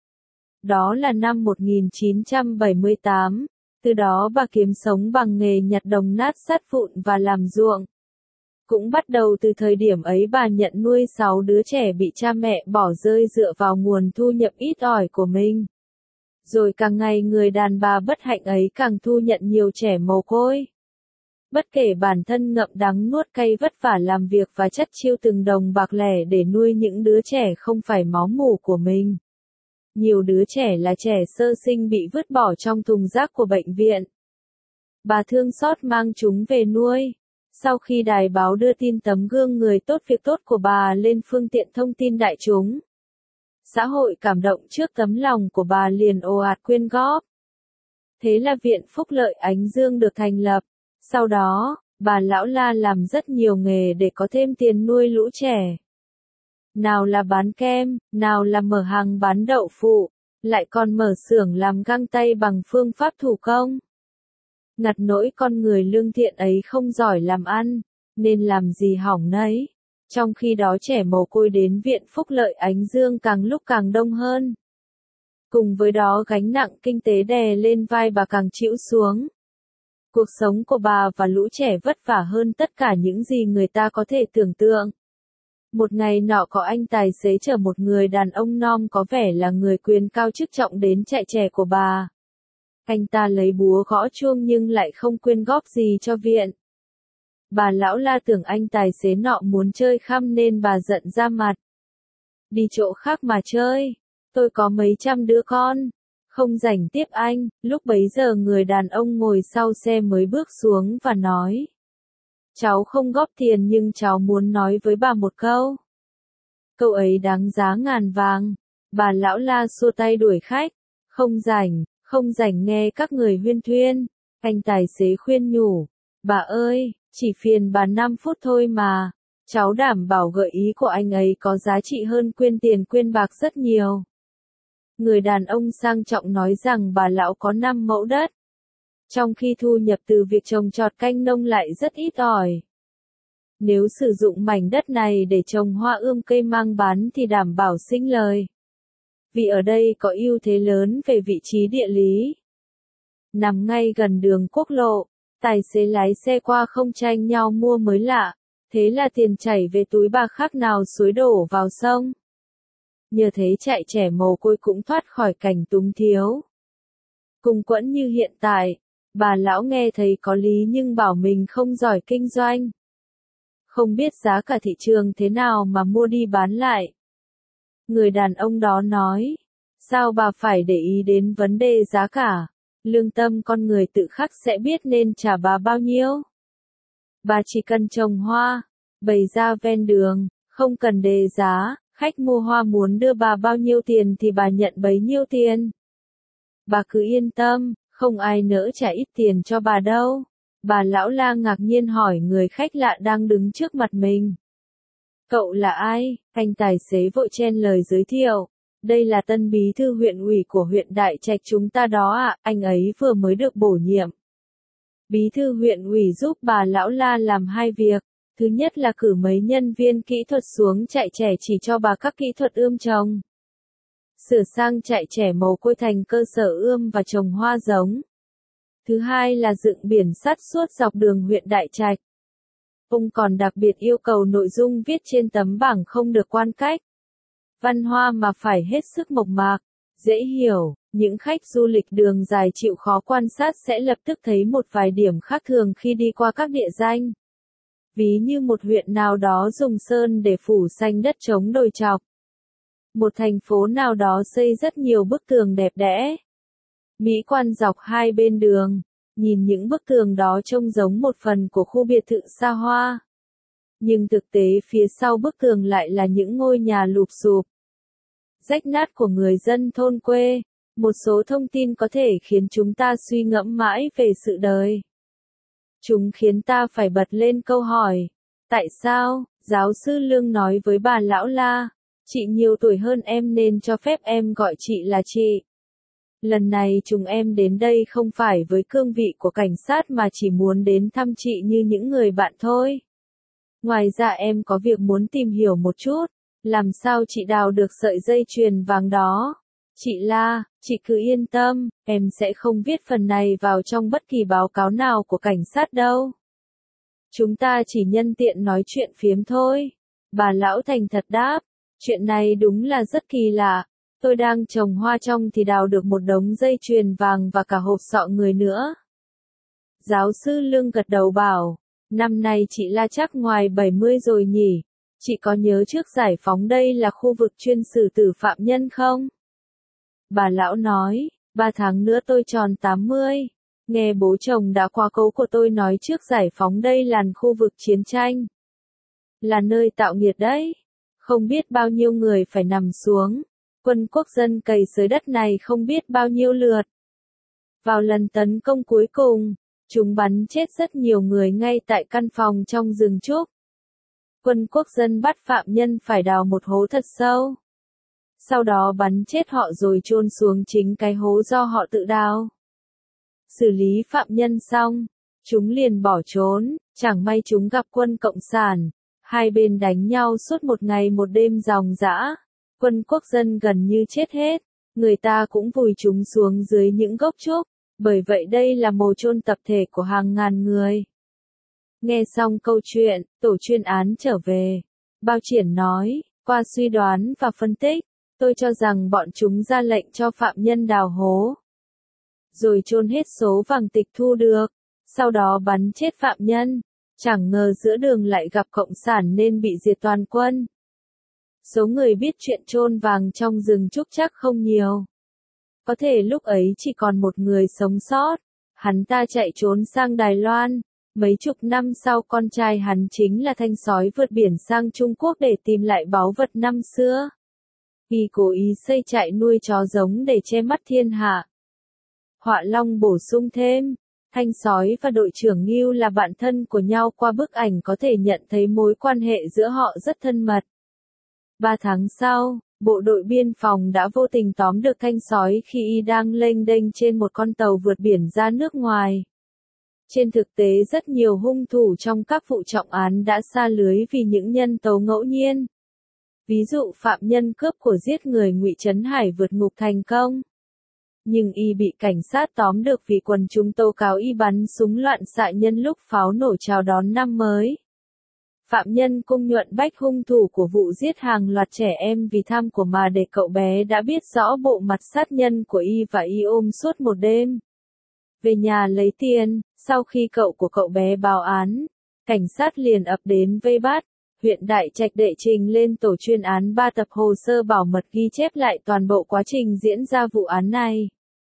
Đó là năm một nghìn chín trăm bảy mươi tám. Từ đó bà kiếm sống bằng nghề nhặt đồng nát sắt vụn và làm ruộng. Cũng bắt đầu từ thời điểm ấy bà nhận nuôi sáu đứa trẻ bị cha mẹ bỏ rơi dựa vào nguồn thu nhập ít ỏi của mình. Rồi càng ngày người đàn bà bất hạnh ấy càng thu nhận nhiều trẻ mồ côi. Bất kể bản thân ngậm đắng nuốt cay vất vả làm việc và chắt chiu từng đồng bạc lẻ để nuôi những đứa trẻ không phải máu mủ của mình. Nhiều đứa trẻ là trẻ sơ sinh bị vứt bỏ trong thùng rác của bệnh viện. Bà thương xót mang chúng về nuôi. Sau khi đài báo đưa tin tấm gương người tốt việc tốt của bà lên phương tiện thông tin đại chúng, xã hội cảm động trước tấm lòng của bà liền ồ ạt quyên góp. Thế là Viện Phúc Lợi Ánh Dương được thành lập. Sau đó, bà lão La làm rất nhiều nghề để có thêm tiền nuôi lũ trẻ. Nào là bán kem, nào là mở hàng bán đậu phụ, lại còn mở xưởng làm găng tay bằng phương pháp thủ công. Ngặt nỗi con người lương thiện ấy không giỏi làm ăn, nên làm gì hỏng nấy. Trong khi đó trẻ mồ côi đến Viện Phúc Lợi Ánh Dương càng lúc càng đông hơn. Cùng với đó gánh nặng kinh tế đè lên vai bà càng chịu xuống. Cuộc sống của bà và lũ trẻ vất vả hơn tất cả những gì người ta có thể tưởng tượng. Một ngày nọ có anh tài xế chở một người đàn ông non có vẻ là người quyền cao chức trọng đến trại trẻ của bà. Anh ta lấy búa gõ chuông nhưng lại không quyên góp gì cho viện. Bà lão La tưởng anh tài xế nọ muốn chơi khăm nên bà giận ra mặt. Đi chỗ khác mà chơi, tôi có mấy trăm đứa con. Không rảnh tiếp anh. Lúc bấy giờ người đàn ông ngồi sau xe mới bước xuống và nói. Cháu không góp tiền nhưng cháu muốn nói với bà một câu. Câu ấy đáng giá ngàn vàng. Bà lão La xua tay đuổi khách. Không rảnh, không rảnh nghe các người huyên thuyên. Anh tài xế khuyên nhủ. Bà ơi, chỉ phiền bà năm phút thôi mà. Cháu đảm bảo gợi ý của anh ấy có giá trị hơn quyên tiền quyên bạc rất nhiều. Người đàn ông sang trọng nói rằng bà lão có năm mẫu đất. Trong khi thu nhập từ việc trồng trọt canh nông lại rất ít ỏi. Nếu sử dụng mảnh đất này để trồng hoa ươm cây mang bán thì đảm bảo sinh lời. Vì ở đây có ưu thế lớn về vị trí địa lý. Nằm ngay gần đường quốc lộ, tài xế lái xe qua không tranh nhau mua mới lạ. Thế là tiền chảy về túi bà khác nào suối đổ vào sông. Nhờ thế trại trẻ mồ côi cũng thoát khỏi cảnh túng thiếu. Cùng quẫn như hiện tại, Bà lão nghe thấy có lý nhưng bảo mình không giỏi kinh doanh. Không biết giá cả thị trường thế nào mà mua đi bán lại. Người đàn ông đó nói, sao bà phải để ý đến vấn đề giá cả, lương tâm con người tự khắc sẽ biết nên trả bà bao nhiêu. Bà chỉ cần trồng hoa, bày ra ven đường, không cần đề giá, khách mua hoa muốn đưa bà bao nhiêu tiền thì bà nhận bấy nhiêu tiền. Bà cứ yên tâm, không ai nỡ trả ít tiền cho bà đâu. Bà lão la ngạc nhiên hỏi người khách lạ đang đứng trước mặt mình. Cậu là ai? Anh tài xế vội chen lời giới thiệu. Đây là tân bí thư huyện ủy của huyện Đại Trạch chúng ta đó ạ, à, anh ấy vừa mới được bổ nhiệm. Bí thư huyện ủy giúp bà lão la làm hai việc. Thứ nhất là cử mấy nhân viên kỹ thuật xuống trại trẻ chỉ cho bà các kỹ thuật ươm trồng. Sửa sang trại trẻ mồ côi thành cơ sở ươm và trồng hoa giống. Thứ hai là dựng biển sắt suốt dọc đường huyện Đại Trạch. Ông còn đặc biệt yêu cầu nội dung viết trên tấm bảng không được quan cách. Văn hoa mà phải hết sức mộc mạc, dễ hiểu, những khách du lịch đường dài chịu khó quan sát sẽ lập tức thấy một vài điểm khác thường khi đi qua các địa danh. Ví như một huyện nào đó dùng sơn để phủ xanh đất trống đồi chọc. Một thành phố nào đó xây rất nhiều bức tường đẹp đẽ. Mỹ quan dọc hai bên đường, nhìn những bức tường đó trông giống một phần của khu biệt thự xa hoa. Nhưng thực tế phía sau bức tường lại là những ngôi nhà lụp xụp, rách nát của người dân thôn quê. Một số thông tin có thể khiến chúng ta suy ngẫm mãi về sự đời. Chúng khiến ta phải bật lên câu hỏi. Tại sao? Giáo sư Lương nói với bà lão la. Chị nhiều tuổi hơn em nên cho phép em gọi chị là chị. Lần này chúng em đến đây không phải với cương vị của cảnh sát mà chỉ muốn đến thăm chị như những người bạn thôi. Ngoài ra em có việc muốn tìm hiểu một chút. Làm sao chị đào được sợi dây chuyền vàng đó? Chị La, chị cứ yên tâm, em sẽ không viết phần này vào trong bất kỳ báo cáo nào của cảnh sát đâu. Chúng ta chỉ nhân tiện nói chuyện phiếm thôi. Bà lão thành thật đáp, chuyện này đúng là rất kỳ lạ. Tôi đang trồng hoa trong thì đào được một đống dây chuyền vàng và cả hộp sọ người nữa. Giáo sư Lương gật đầu bảo, năm nay chị La chắc ngoài bảy mươi rồi nhỉ? Chị có nhớ trước giải phóng đây là khu vực chuyên xử tử phạm nhân không? Bà lão nói, ba tháng nữa tôi tròn tám mươi. Nghe bố chồng đã qua cố của tôi nói trước giải phóng đây là khu vực chiến tranh. Là nơi tạo nghiệt đấy. Không biết bao nhiêu người phải nằm xuống. Quân quốc dân cày xới đất này không biết bao nhiêu lượt. Vào lần tấn công cuối cùng, chúng bắn chết rất nhiều người ngay tại căn phòng trong rừng trúc. Quân quốc dân bắt phạm nhân phải đào một hố thật sâu. Sau đó bắn chết họ rồi chôn xuống chính cái hố do họ tự đào. Xử lý phạm nhân xong, chúng liền bỏ trốn, chẳng may chúng gặp quân Cộng sản. Hai bên đánh nhau suốt một ngày một đêm ròng rã. Quân quốc dân gần như chết hết, người ta cũng vùi chúng xuống dưới những gốc trúc, bởi vậy đây là mồ chôn tập thể của hàng ngàn người. Nghe xong câu chuyện, tổ chuyên án trở về. Bao Triển nói, qua suy đoán và phân tích, tôi cho rằng bọn chúng ra lệnh cho phạm nhân đào hố. Rồi chôn hết số vàng tịch thu được, sau đó bắn chết phạm nhân. Chẳng ngờ giữa đường lại gặp Cộng sản nên bị diệt toàn quân. Số người biết chuyện chôn vàng trong rừng trúc chắc không nhiều. Có thể lúc ấy chỉ còn một người sống sót. Hắn ta chạy trốn sang Đài Loan. Mấy chục năm sau con trai hắn chính là thanh sói vượt biển sang Trung Quốc để tìm lại báu vật năm xưa. Y cố ý xây trại nuôi chó giống để che mắt thiên hạ. Họa Long bổ sung thêm, thanh sói và đội trưởng Ngưu là bạn thân của nhau, qua bức ảnh có thể nhận thấy mối quan hệ giữa họ rất thân mật. Ba tháng sau, bộ đội biên phòng đã vô tình tóm được thanh sói khi y đang lênh đênh trên một con tàu vượt biển ra nước ngoài. Trên thực tế rất nhiều hung thủ trong các vụ trọng án đã sa lưới vì những nhân tố ngẫu nhiên. Ví dụ phạm nhân cướp của giết người Ngụy Trấn Hải vượt ngục thành công. Nhưng y bị cảnh sát tóm được vì quần chúng tố cáo y bắn súng loạn xạ nhân lúc pháo nổ chào đón năm mới. Phạm nhân Cung Nhuận Bách, hung thủ của vụ giết hàng loạt trẻ em vì tham của mà để cậu bé đã biết rõ bộ mặt sát nhân của y và y ôm suốt một đêm. về nhà lấy tiền, sau khi cậu của cậu bé báo án, cảnh sát liền ập đến vây bắt. Huyện Đại Trạch đệ trình lên tổ chuyên án ba tập hồ sơ bảo mật ghi chép lại toàn bộ quá trình diễn ra vụ án này.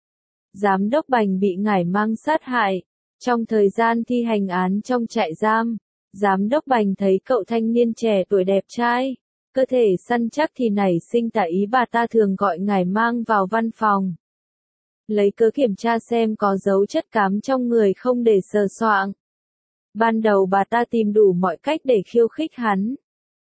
Giám đốc Bành bị ngải mang sát hại. Trong thời gian thi hành án trong trại giam, Giám đốc Bành thấy cậu thanh niên trẻ tuổi đẹp trai, cơ thể săn chắc thì nảy sinh tà ý, bà ta thường gọi ngải mang vào văn phòng. Lấy cớ kiểm tra xem có dấu chất cám trong người không để sờ soạng. Ban đầu bà ta tìm đủ mọi cách để khiêu khích hắn.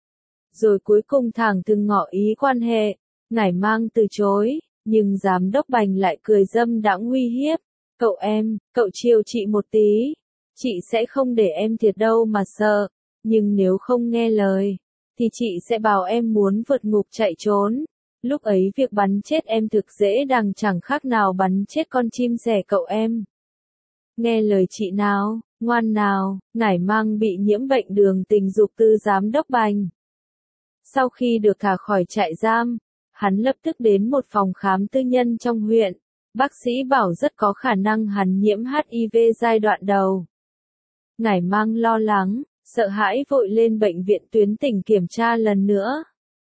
Rồi cuối cùng thẳng thừng ngỏ ý quan hệ, ngải mang từ chối, nhưng giám đốc Bành lại cười dâm đãng uy hiếp. Cậu em, cậu chiều chị một tí, chị sẽ không để em thiệt đâu mà sợ, nhưng nếu không nghe lời, thì chị sẽ bảo em muốn vượt ngục chạy trốn. Lúc ấy việc bắn chết em thực dễ dàng, chẳng khác nào bắn chết con chim sẻ cậu em. Nghe lời chị nào, ngoan nào. Ngải mang bị nhiễm bệnh đường tình dục từ giám đốc Bành. Sau khi được thả khỏi trại giam, hắn lập tức đến một phòng khám tư nhân trong huyện. Bác sĩ bảo rất có khả năng hắn nhiễm hát i vê giai đoạn đầu. Ngải mang lo lắng, sợ hãi vội lên bệnh viện tuyến tỉnh kiểm tra lần nữa.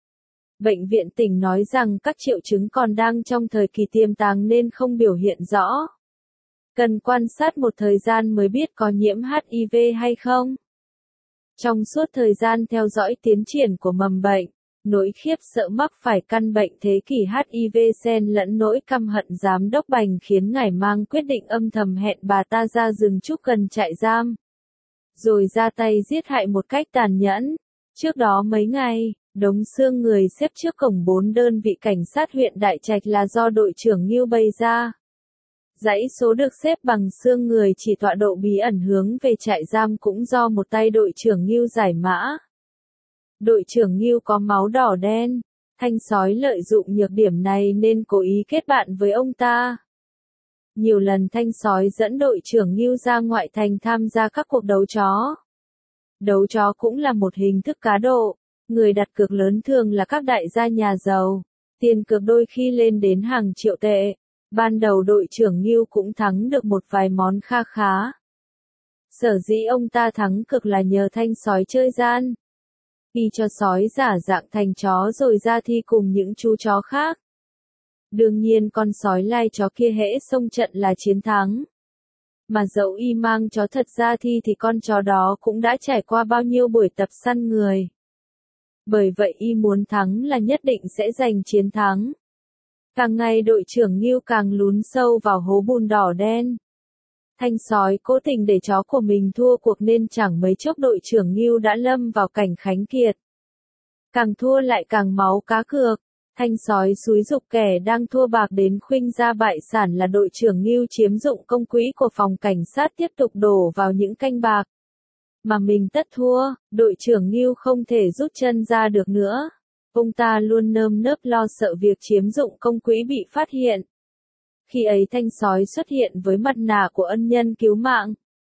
Bệnh viện tỉnh nói rằng các triệu chứng còn đang trong thời kỳ tiềm tàng nên không biểu hiện rõ. Cần quan sát một thời gian mới biết có nhiễm hát i vê hay không. Trong suốt thời gian theo dõi tiến triển của mầm bệnh, nỗi khiếp sợ mắc phải căn bệnh thế kỷ hát i vê xen lẫn nỗi căm hận giám đốc Bành khiến ngải mang quyết định âm thầm hẹn bà ta ra rừng trúc gần trại giam. Rồi ra tay giết hại một cách tàn nhẫn. Trước đó mấy ngày, đống xương người xếp trước cổng bốn đơn vị cảnh sát huyện Đại Trạch là do đội trưởng Ngưu bày ra. Dãy số được xếp bằng xương người chỉ tọa độ bí ẩn hướng về trại giam cũng do một tay đội trưởng Ngưu giải mã. Đội trưởng Ngưu có máu đỏ đen, Thanh Sói lợi dụng nhược điểm này nên cố ý kết bạn với ông ta. Nhiều lần Thanh Sói dẫn đội trưởng Ngưu ra ngoại thành tham gia các cuộc đấu chó. Đấu chó cũng là một hình thức cá độ, người đặt cược lớn thường là các đại gia nhà giàu, tiền cược đôi khi lên đến hàng triệu tệ. Ban đầu đội trưởng Ngưu cũng thắng được một vài món kha khá. Sở dĩ ông ta thắng cực là nhờ Thanh Sói chơi gian. Y cho sói giả dạng thành chó rồi ra thi cùng những chú chó khác. Đương nhiên con sói lai chó kia hễ xông trận là chiến thắng. Mà dẫu y mang chó thật ra thi thì con chó đó cũng đã trải qua bao nhiêu buổi tập săn người. Bởi vậy y muốn thắng là nhất định sẽ giành chiến thắng. Càng ngày đội trưởng Ngưu càng lún sâu vào hố bùn đỏ đen. Thanh Sói cố tình để chó của mình thua cuộc nên chẳng mấy chốc đội trưởng Ngưu đã lâm vào cảnh khánh kiệt. Càng thua lại càng máu cá cược. Thanh Sói xúi giục kẻ đang thua bạc đến khuynh ra bại sản là đội trưởng Ngưu chiếm dụng công quỹ của phòng cảnh sát tiếp tục đổ vào những canh bạc. Mà mình tất thua, đội trưởng Ngưu không thể rút chân ra được nữa. Ông ta luôn nơm nớp lo sợ việc chiếm dụng công quỹ bị phát hiện. Khi ấy Thanh Sói xuất hiện với mặt nạ của ân nhân cứu mạng.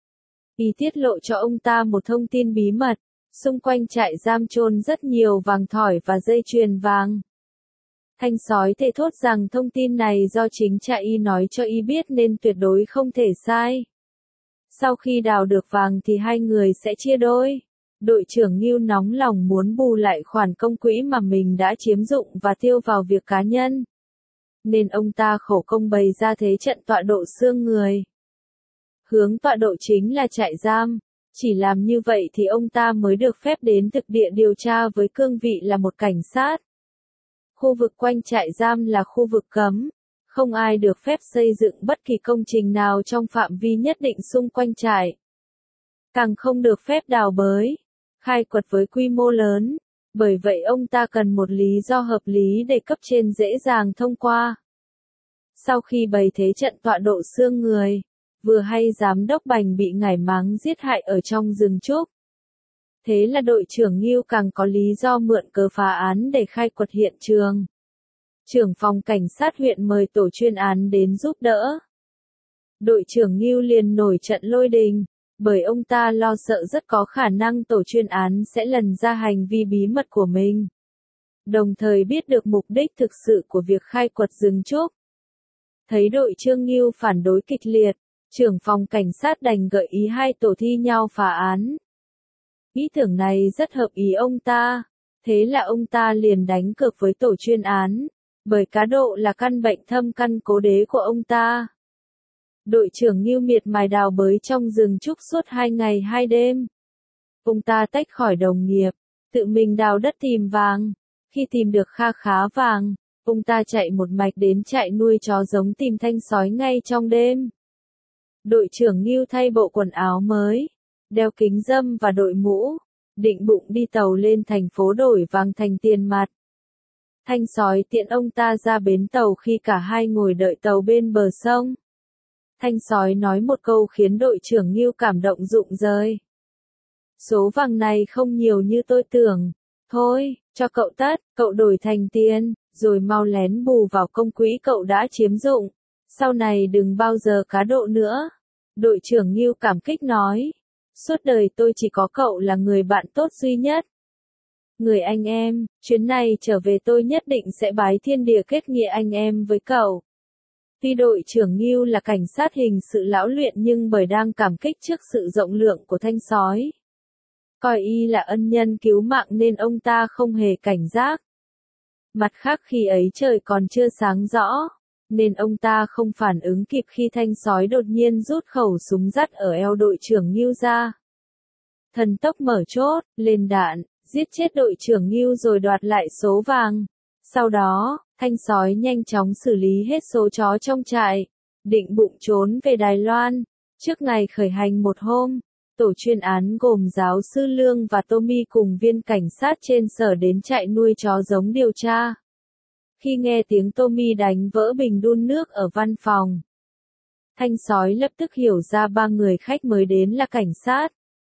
Y tiết lộ cho ông ta một thông tin bí mật, xung quanh trại giam chôn rất nhiều vàng thỏi và dây chuyền vàng. Thanh Sói thề thốt rằng thông tin này do chính trại Y nói cho Y biết nên tuyệt đối không thể sai. Sau khi đào được vàng thì hai người sẽ chia đôi. Đội trưởng Ngưu nóng lòng muốn bù lại khoản công quỹ mà mình đã chiếm dụng và tiêu vào việc cá nhân. Nên ông ta khổ công bày ra thế trận tọa độ xương người. Hướng tọa độ chính là trại giam. Chỉ làm như vậy thì ông ta mới được phép đến thực địa điều tra với cương vị là một cảnh sát. Khu vực quanh trại giam là khu vực cấm. Không ai được phép xây dựng bất kỳ công trình nào trong phạm vi nhất định xung quanh trại. Càng không được phép đào bới, khai quật với quy mô lớn. Bởi vậy ông ta cần một lý do hợp lý để cấp trên dễ dàng thông qua. Sau khi bày thế trận tọa độ xương người, vừa hay giám đốc Bành bị ngải máng giết hại ở trong rừng trúc. Thế là đội trưởng Ngưu càng có lý do mượn cớ phá án để khai quật hiện trường. Trưởng phòng cảnh sát huyện mời tổ chuyên án đến giúp đỡ. Đội trưởng Ngưu liền nổi trận lôi đình, bởi ông ta lo sợ rất có khả năng tổ chuyên án sẽ lần ra hành vi bí mật của mình. Đồng thời biết được mục đích thực sự của việc khai quật rừng trúc. Thấy đội trưởng Ngưu phản đối kịch liệt, Trưởng phòng cảnh sát đành gợi ý hai tổ thi nhau phá án. Ý tưởng này rất hợp ý ông ta, thế là ông ta liền đánh cược với tổ chuyên án, bởi cá độ là căn bệnh thâm căn cố đế của ông ta. Đội trưởng Ngưu miệt mài đào bới trong rừng trúc suốt hai ngày hai đêm. Ông ta tách khỏi đồng nghiệp, tự mình đào đất tìm vàng. Khi tìm được kha khá vàng, ông ta chạy một mạch đến trại nuôi chó giống tìm Thanh Sói ngay trong đêm. Đội trưởng Ngưu thay bộ quần áo mới, đeo kính râm và đội mũ, định bụng đi tàu lên thành phố đổi vàng thành tiền mặt. Thanh Sói tiện ông ta ra bến tàu khi cả hai ngồi đợi tàu bên bờ sông. Thanh Sói nói một câu khiến đội trưởng Ngưu cảm động rụng rời. Số vàng này không nhiều như tôi tưởng. Thôi, cho cậu tất, cậu đổi thành tiền, rồi mau lén bù vào công quỹ cậu đã chiếm dụng. Sau này đừng bao giờ cá độ nữa. Đội trưởng Ngưu cảm kích nói. Suốt đời tôi chỉ có cậu là người bạn tốt duy nhất. Người anh em, chuyến này trở về tôi nhất định sẽ bái thiên địa kết nghĩa anh em với cậu. Tuy đội trưởng Ngưu là cảnh sát hình sự lão luyện nhưng bởi đang cảm kích trước sự rộng lượng của Thanh Sói, coi y là ân nhân cứu mạng nên ông ta không hề cảnh giác. Mặt khác khi ấy trời còn chưa sáng rõ, nên ông ta không phản ứng kịp khi Thanh Sói đột nhiên rút khẩu súng dắt ở eo đội trưởng Ngưu ra. Thần tốc mở chốt, lên đạn, giết chết đội trưởng Ngưu rồi đoạt lại số vàng. Sau đó, Thanh Sói nhanh chóng xử lý hết số chó trong trại, định bụng trốn về Đài Loan. Trước ngày khởi hành một hôm, tổ chuyên án gồm giáo sư Lương và Tommy cùng viên cảnh sát trên sở đến trại nuôi chó giống điều tra. Khi nghe tiếng Tommy đánh vỡ bình đun nước ở văn phòng, Thanh Sói lập tức hiểu ra ba người khách mới đến là cảnh sát.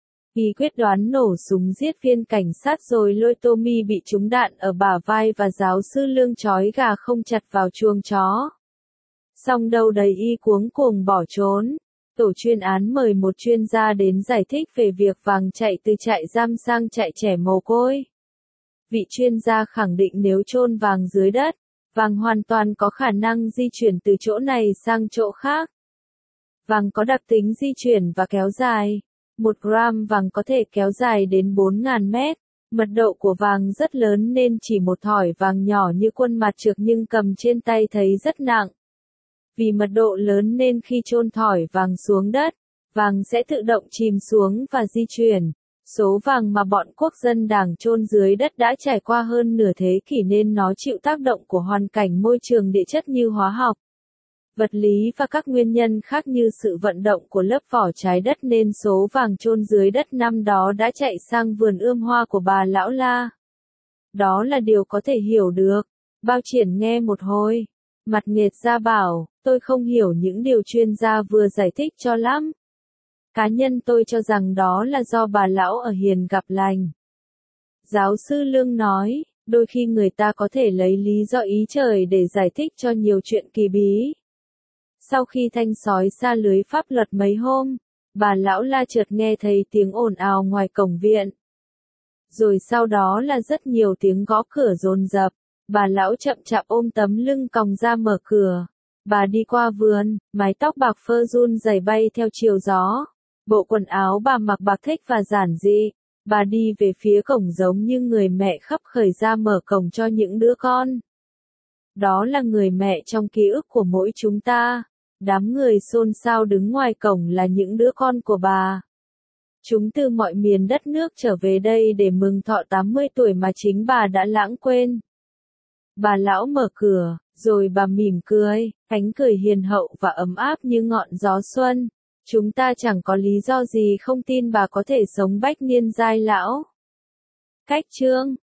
Y quyết đoán nổ súng giết viên cảnh sát rồi lôi Tommy bị trúng đạn ở bả vai và giáo sư Lương trói gà không chặt vào chuồng chó. Xong đâu đấy y cuống cuồng bỏ trốn. Tổ chuyên án mời một chuyên gia đến giải thích về việc vàng chạy từ trại giam sang trại trẻ mồ côi. Vị chuyên gia khẳng định nếu chôn vàng dưới đất, vàng hoàn toàn có khả năng di chuyển từ chỗ này sang chỗ khác. Vàng có đặc tính di chuyển và kéo dài. Một gram vàng có thể kéo dài đến bốn nghìn mét. Mật độ của vàng rất lớn nên chỉ một thỏi vàng nhỏ như quân mặt trược nhưng cầm trên tay thấy rất nặng. Vì mật độ lớn nên khi chôn thỏi vàng xuống đất, vàng sẽ tự động chìm xuống và di chuyển. Số vàng mà bọn quốc dân đảng chôn dưới đất đã trải qua hơn nửa thế kỷ nên nó chịu tác động của hoàn cảnh môi trường địa chất như hóa học, vật lý và các nguyên nhân khác như sự vận động của lớp vỏ trái đất nên số vàng chôn dưới đất năm đó đã chạy sang vườn ươm hoa của bà Lão La. Đó là điều có thể hiểu được. Bao Triển nghe một hồi, mặt nghệt ra bảo, tôi không hiểu những điều chuyên gia vừa giải thích cho lắm. Cá nhân tôi cho rằng đó là do bà lão ở hiền gặp lành. Giáo sư Lương nói, đôi khi người ta có thể lấy lý do ý trời để giải thích cho nhiều chuyện kỳ bí. Sau khi Thanh Sói xa lưới pháp luật mấy hôm, bà lão La chợt nghe thấy tiếng ồn ào ngoài cổng viện. Rồi sau đó là rất nhiều tiếng gõ cửa dồn dập. Bà lão chậm chạp ôm tấm lưng còng ra mở cửa. Bà đi qua vườn, mái tóc bạc phơ run rẩy bay theo chiều gió. Bộ quần áo bà mặc bạc thích và giản dị. Bà đi về phía cổng giống như người mẹ khấp khởi ra mở cổng cho những đứa con. Đó là người mẹ trong ký ức của mỗi chúng ta. Đám người xôn xao đứng ngoài cổng là những đứa con của bà. Chúng từ mọi miền đất nước trở về đây để mừng thọ tám mươi tuổi mà chính bà đã lãng quên. Bà lão mở cửa, rồi bà mỉm cười, ánh cười hiền hậu và ấm áp như ngọn gió xuân. Chúng ta chẳng có lý do gì không tin bà có thể sống bách niên giai lão. Cách chương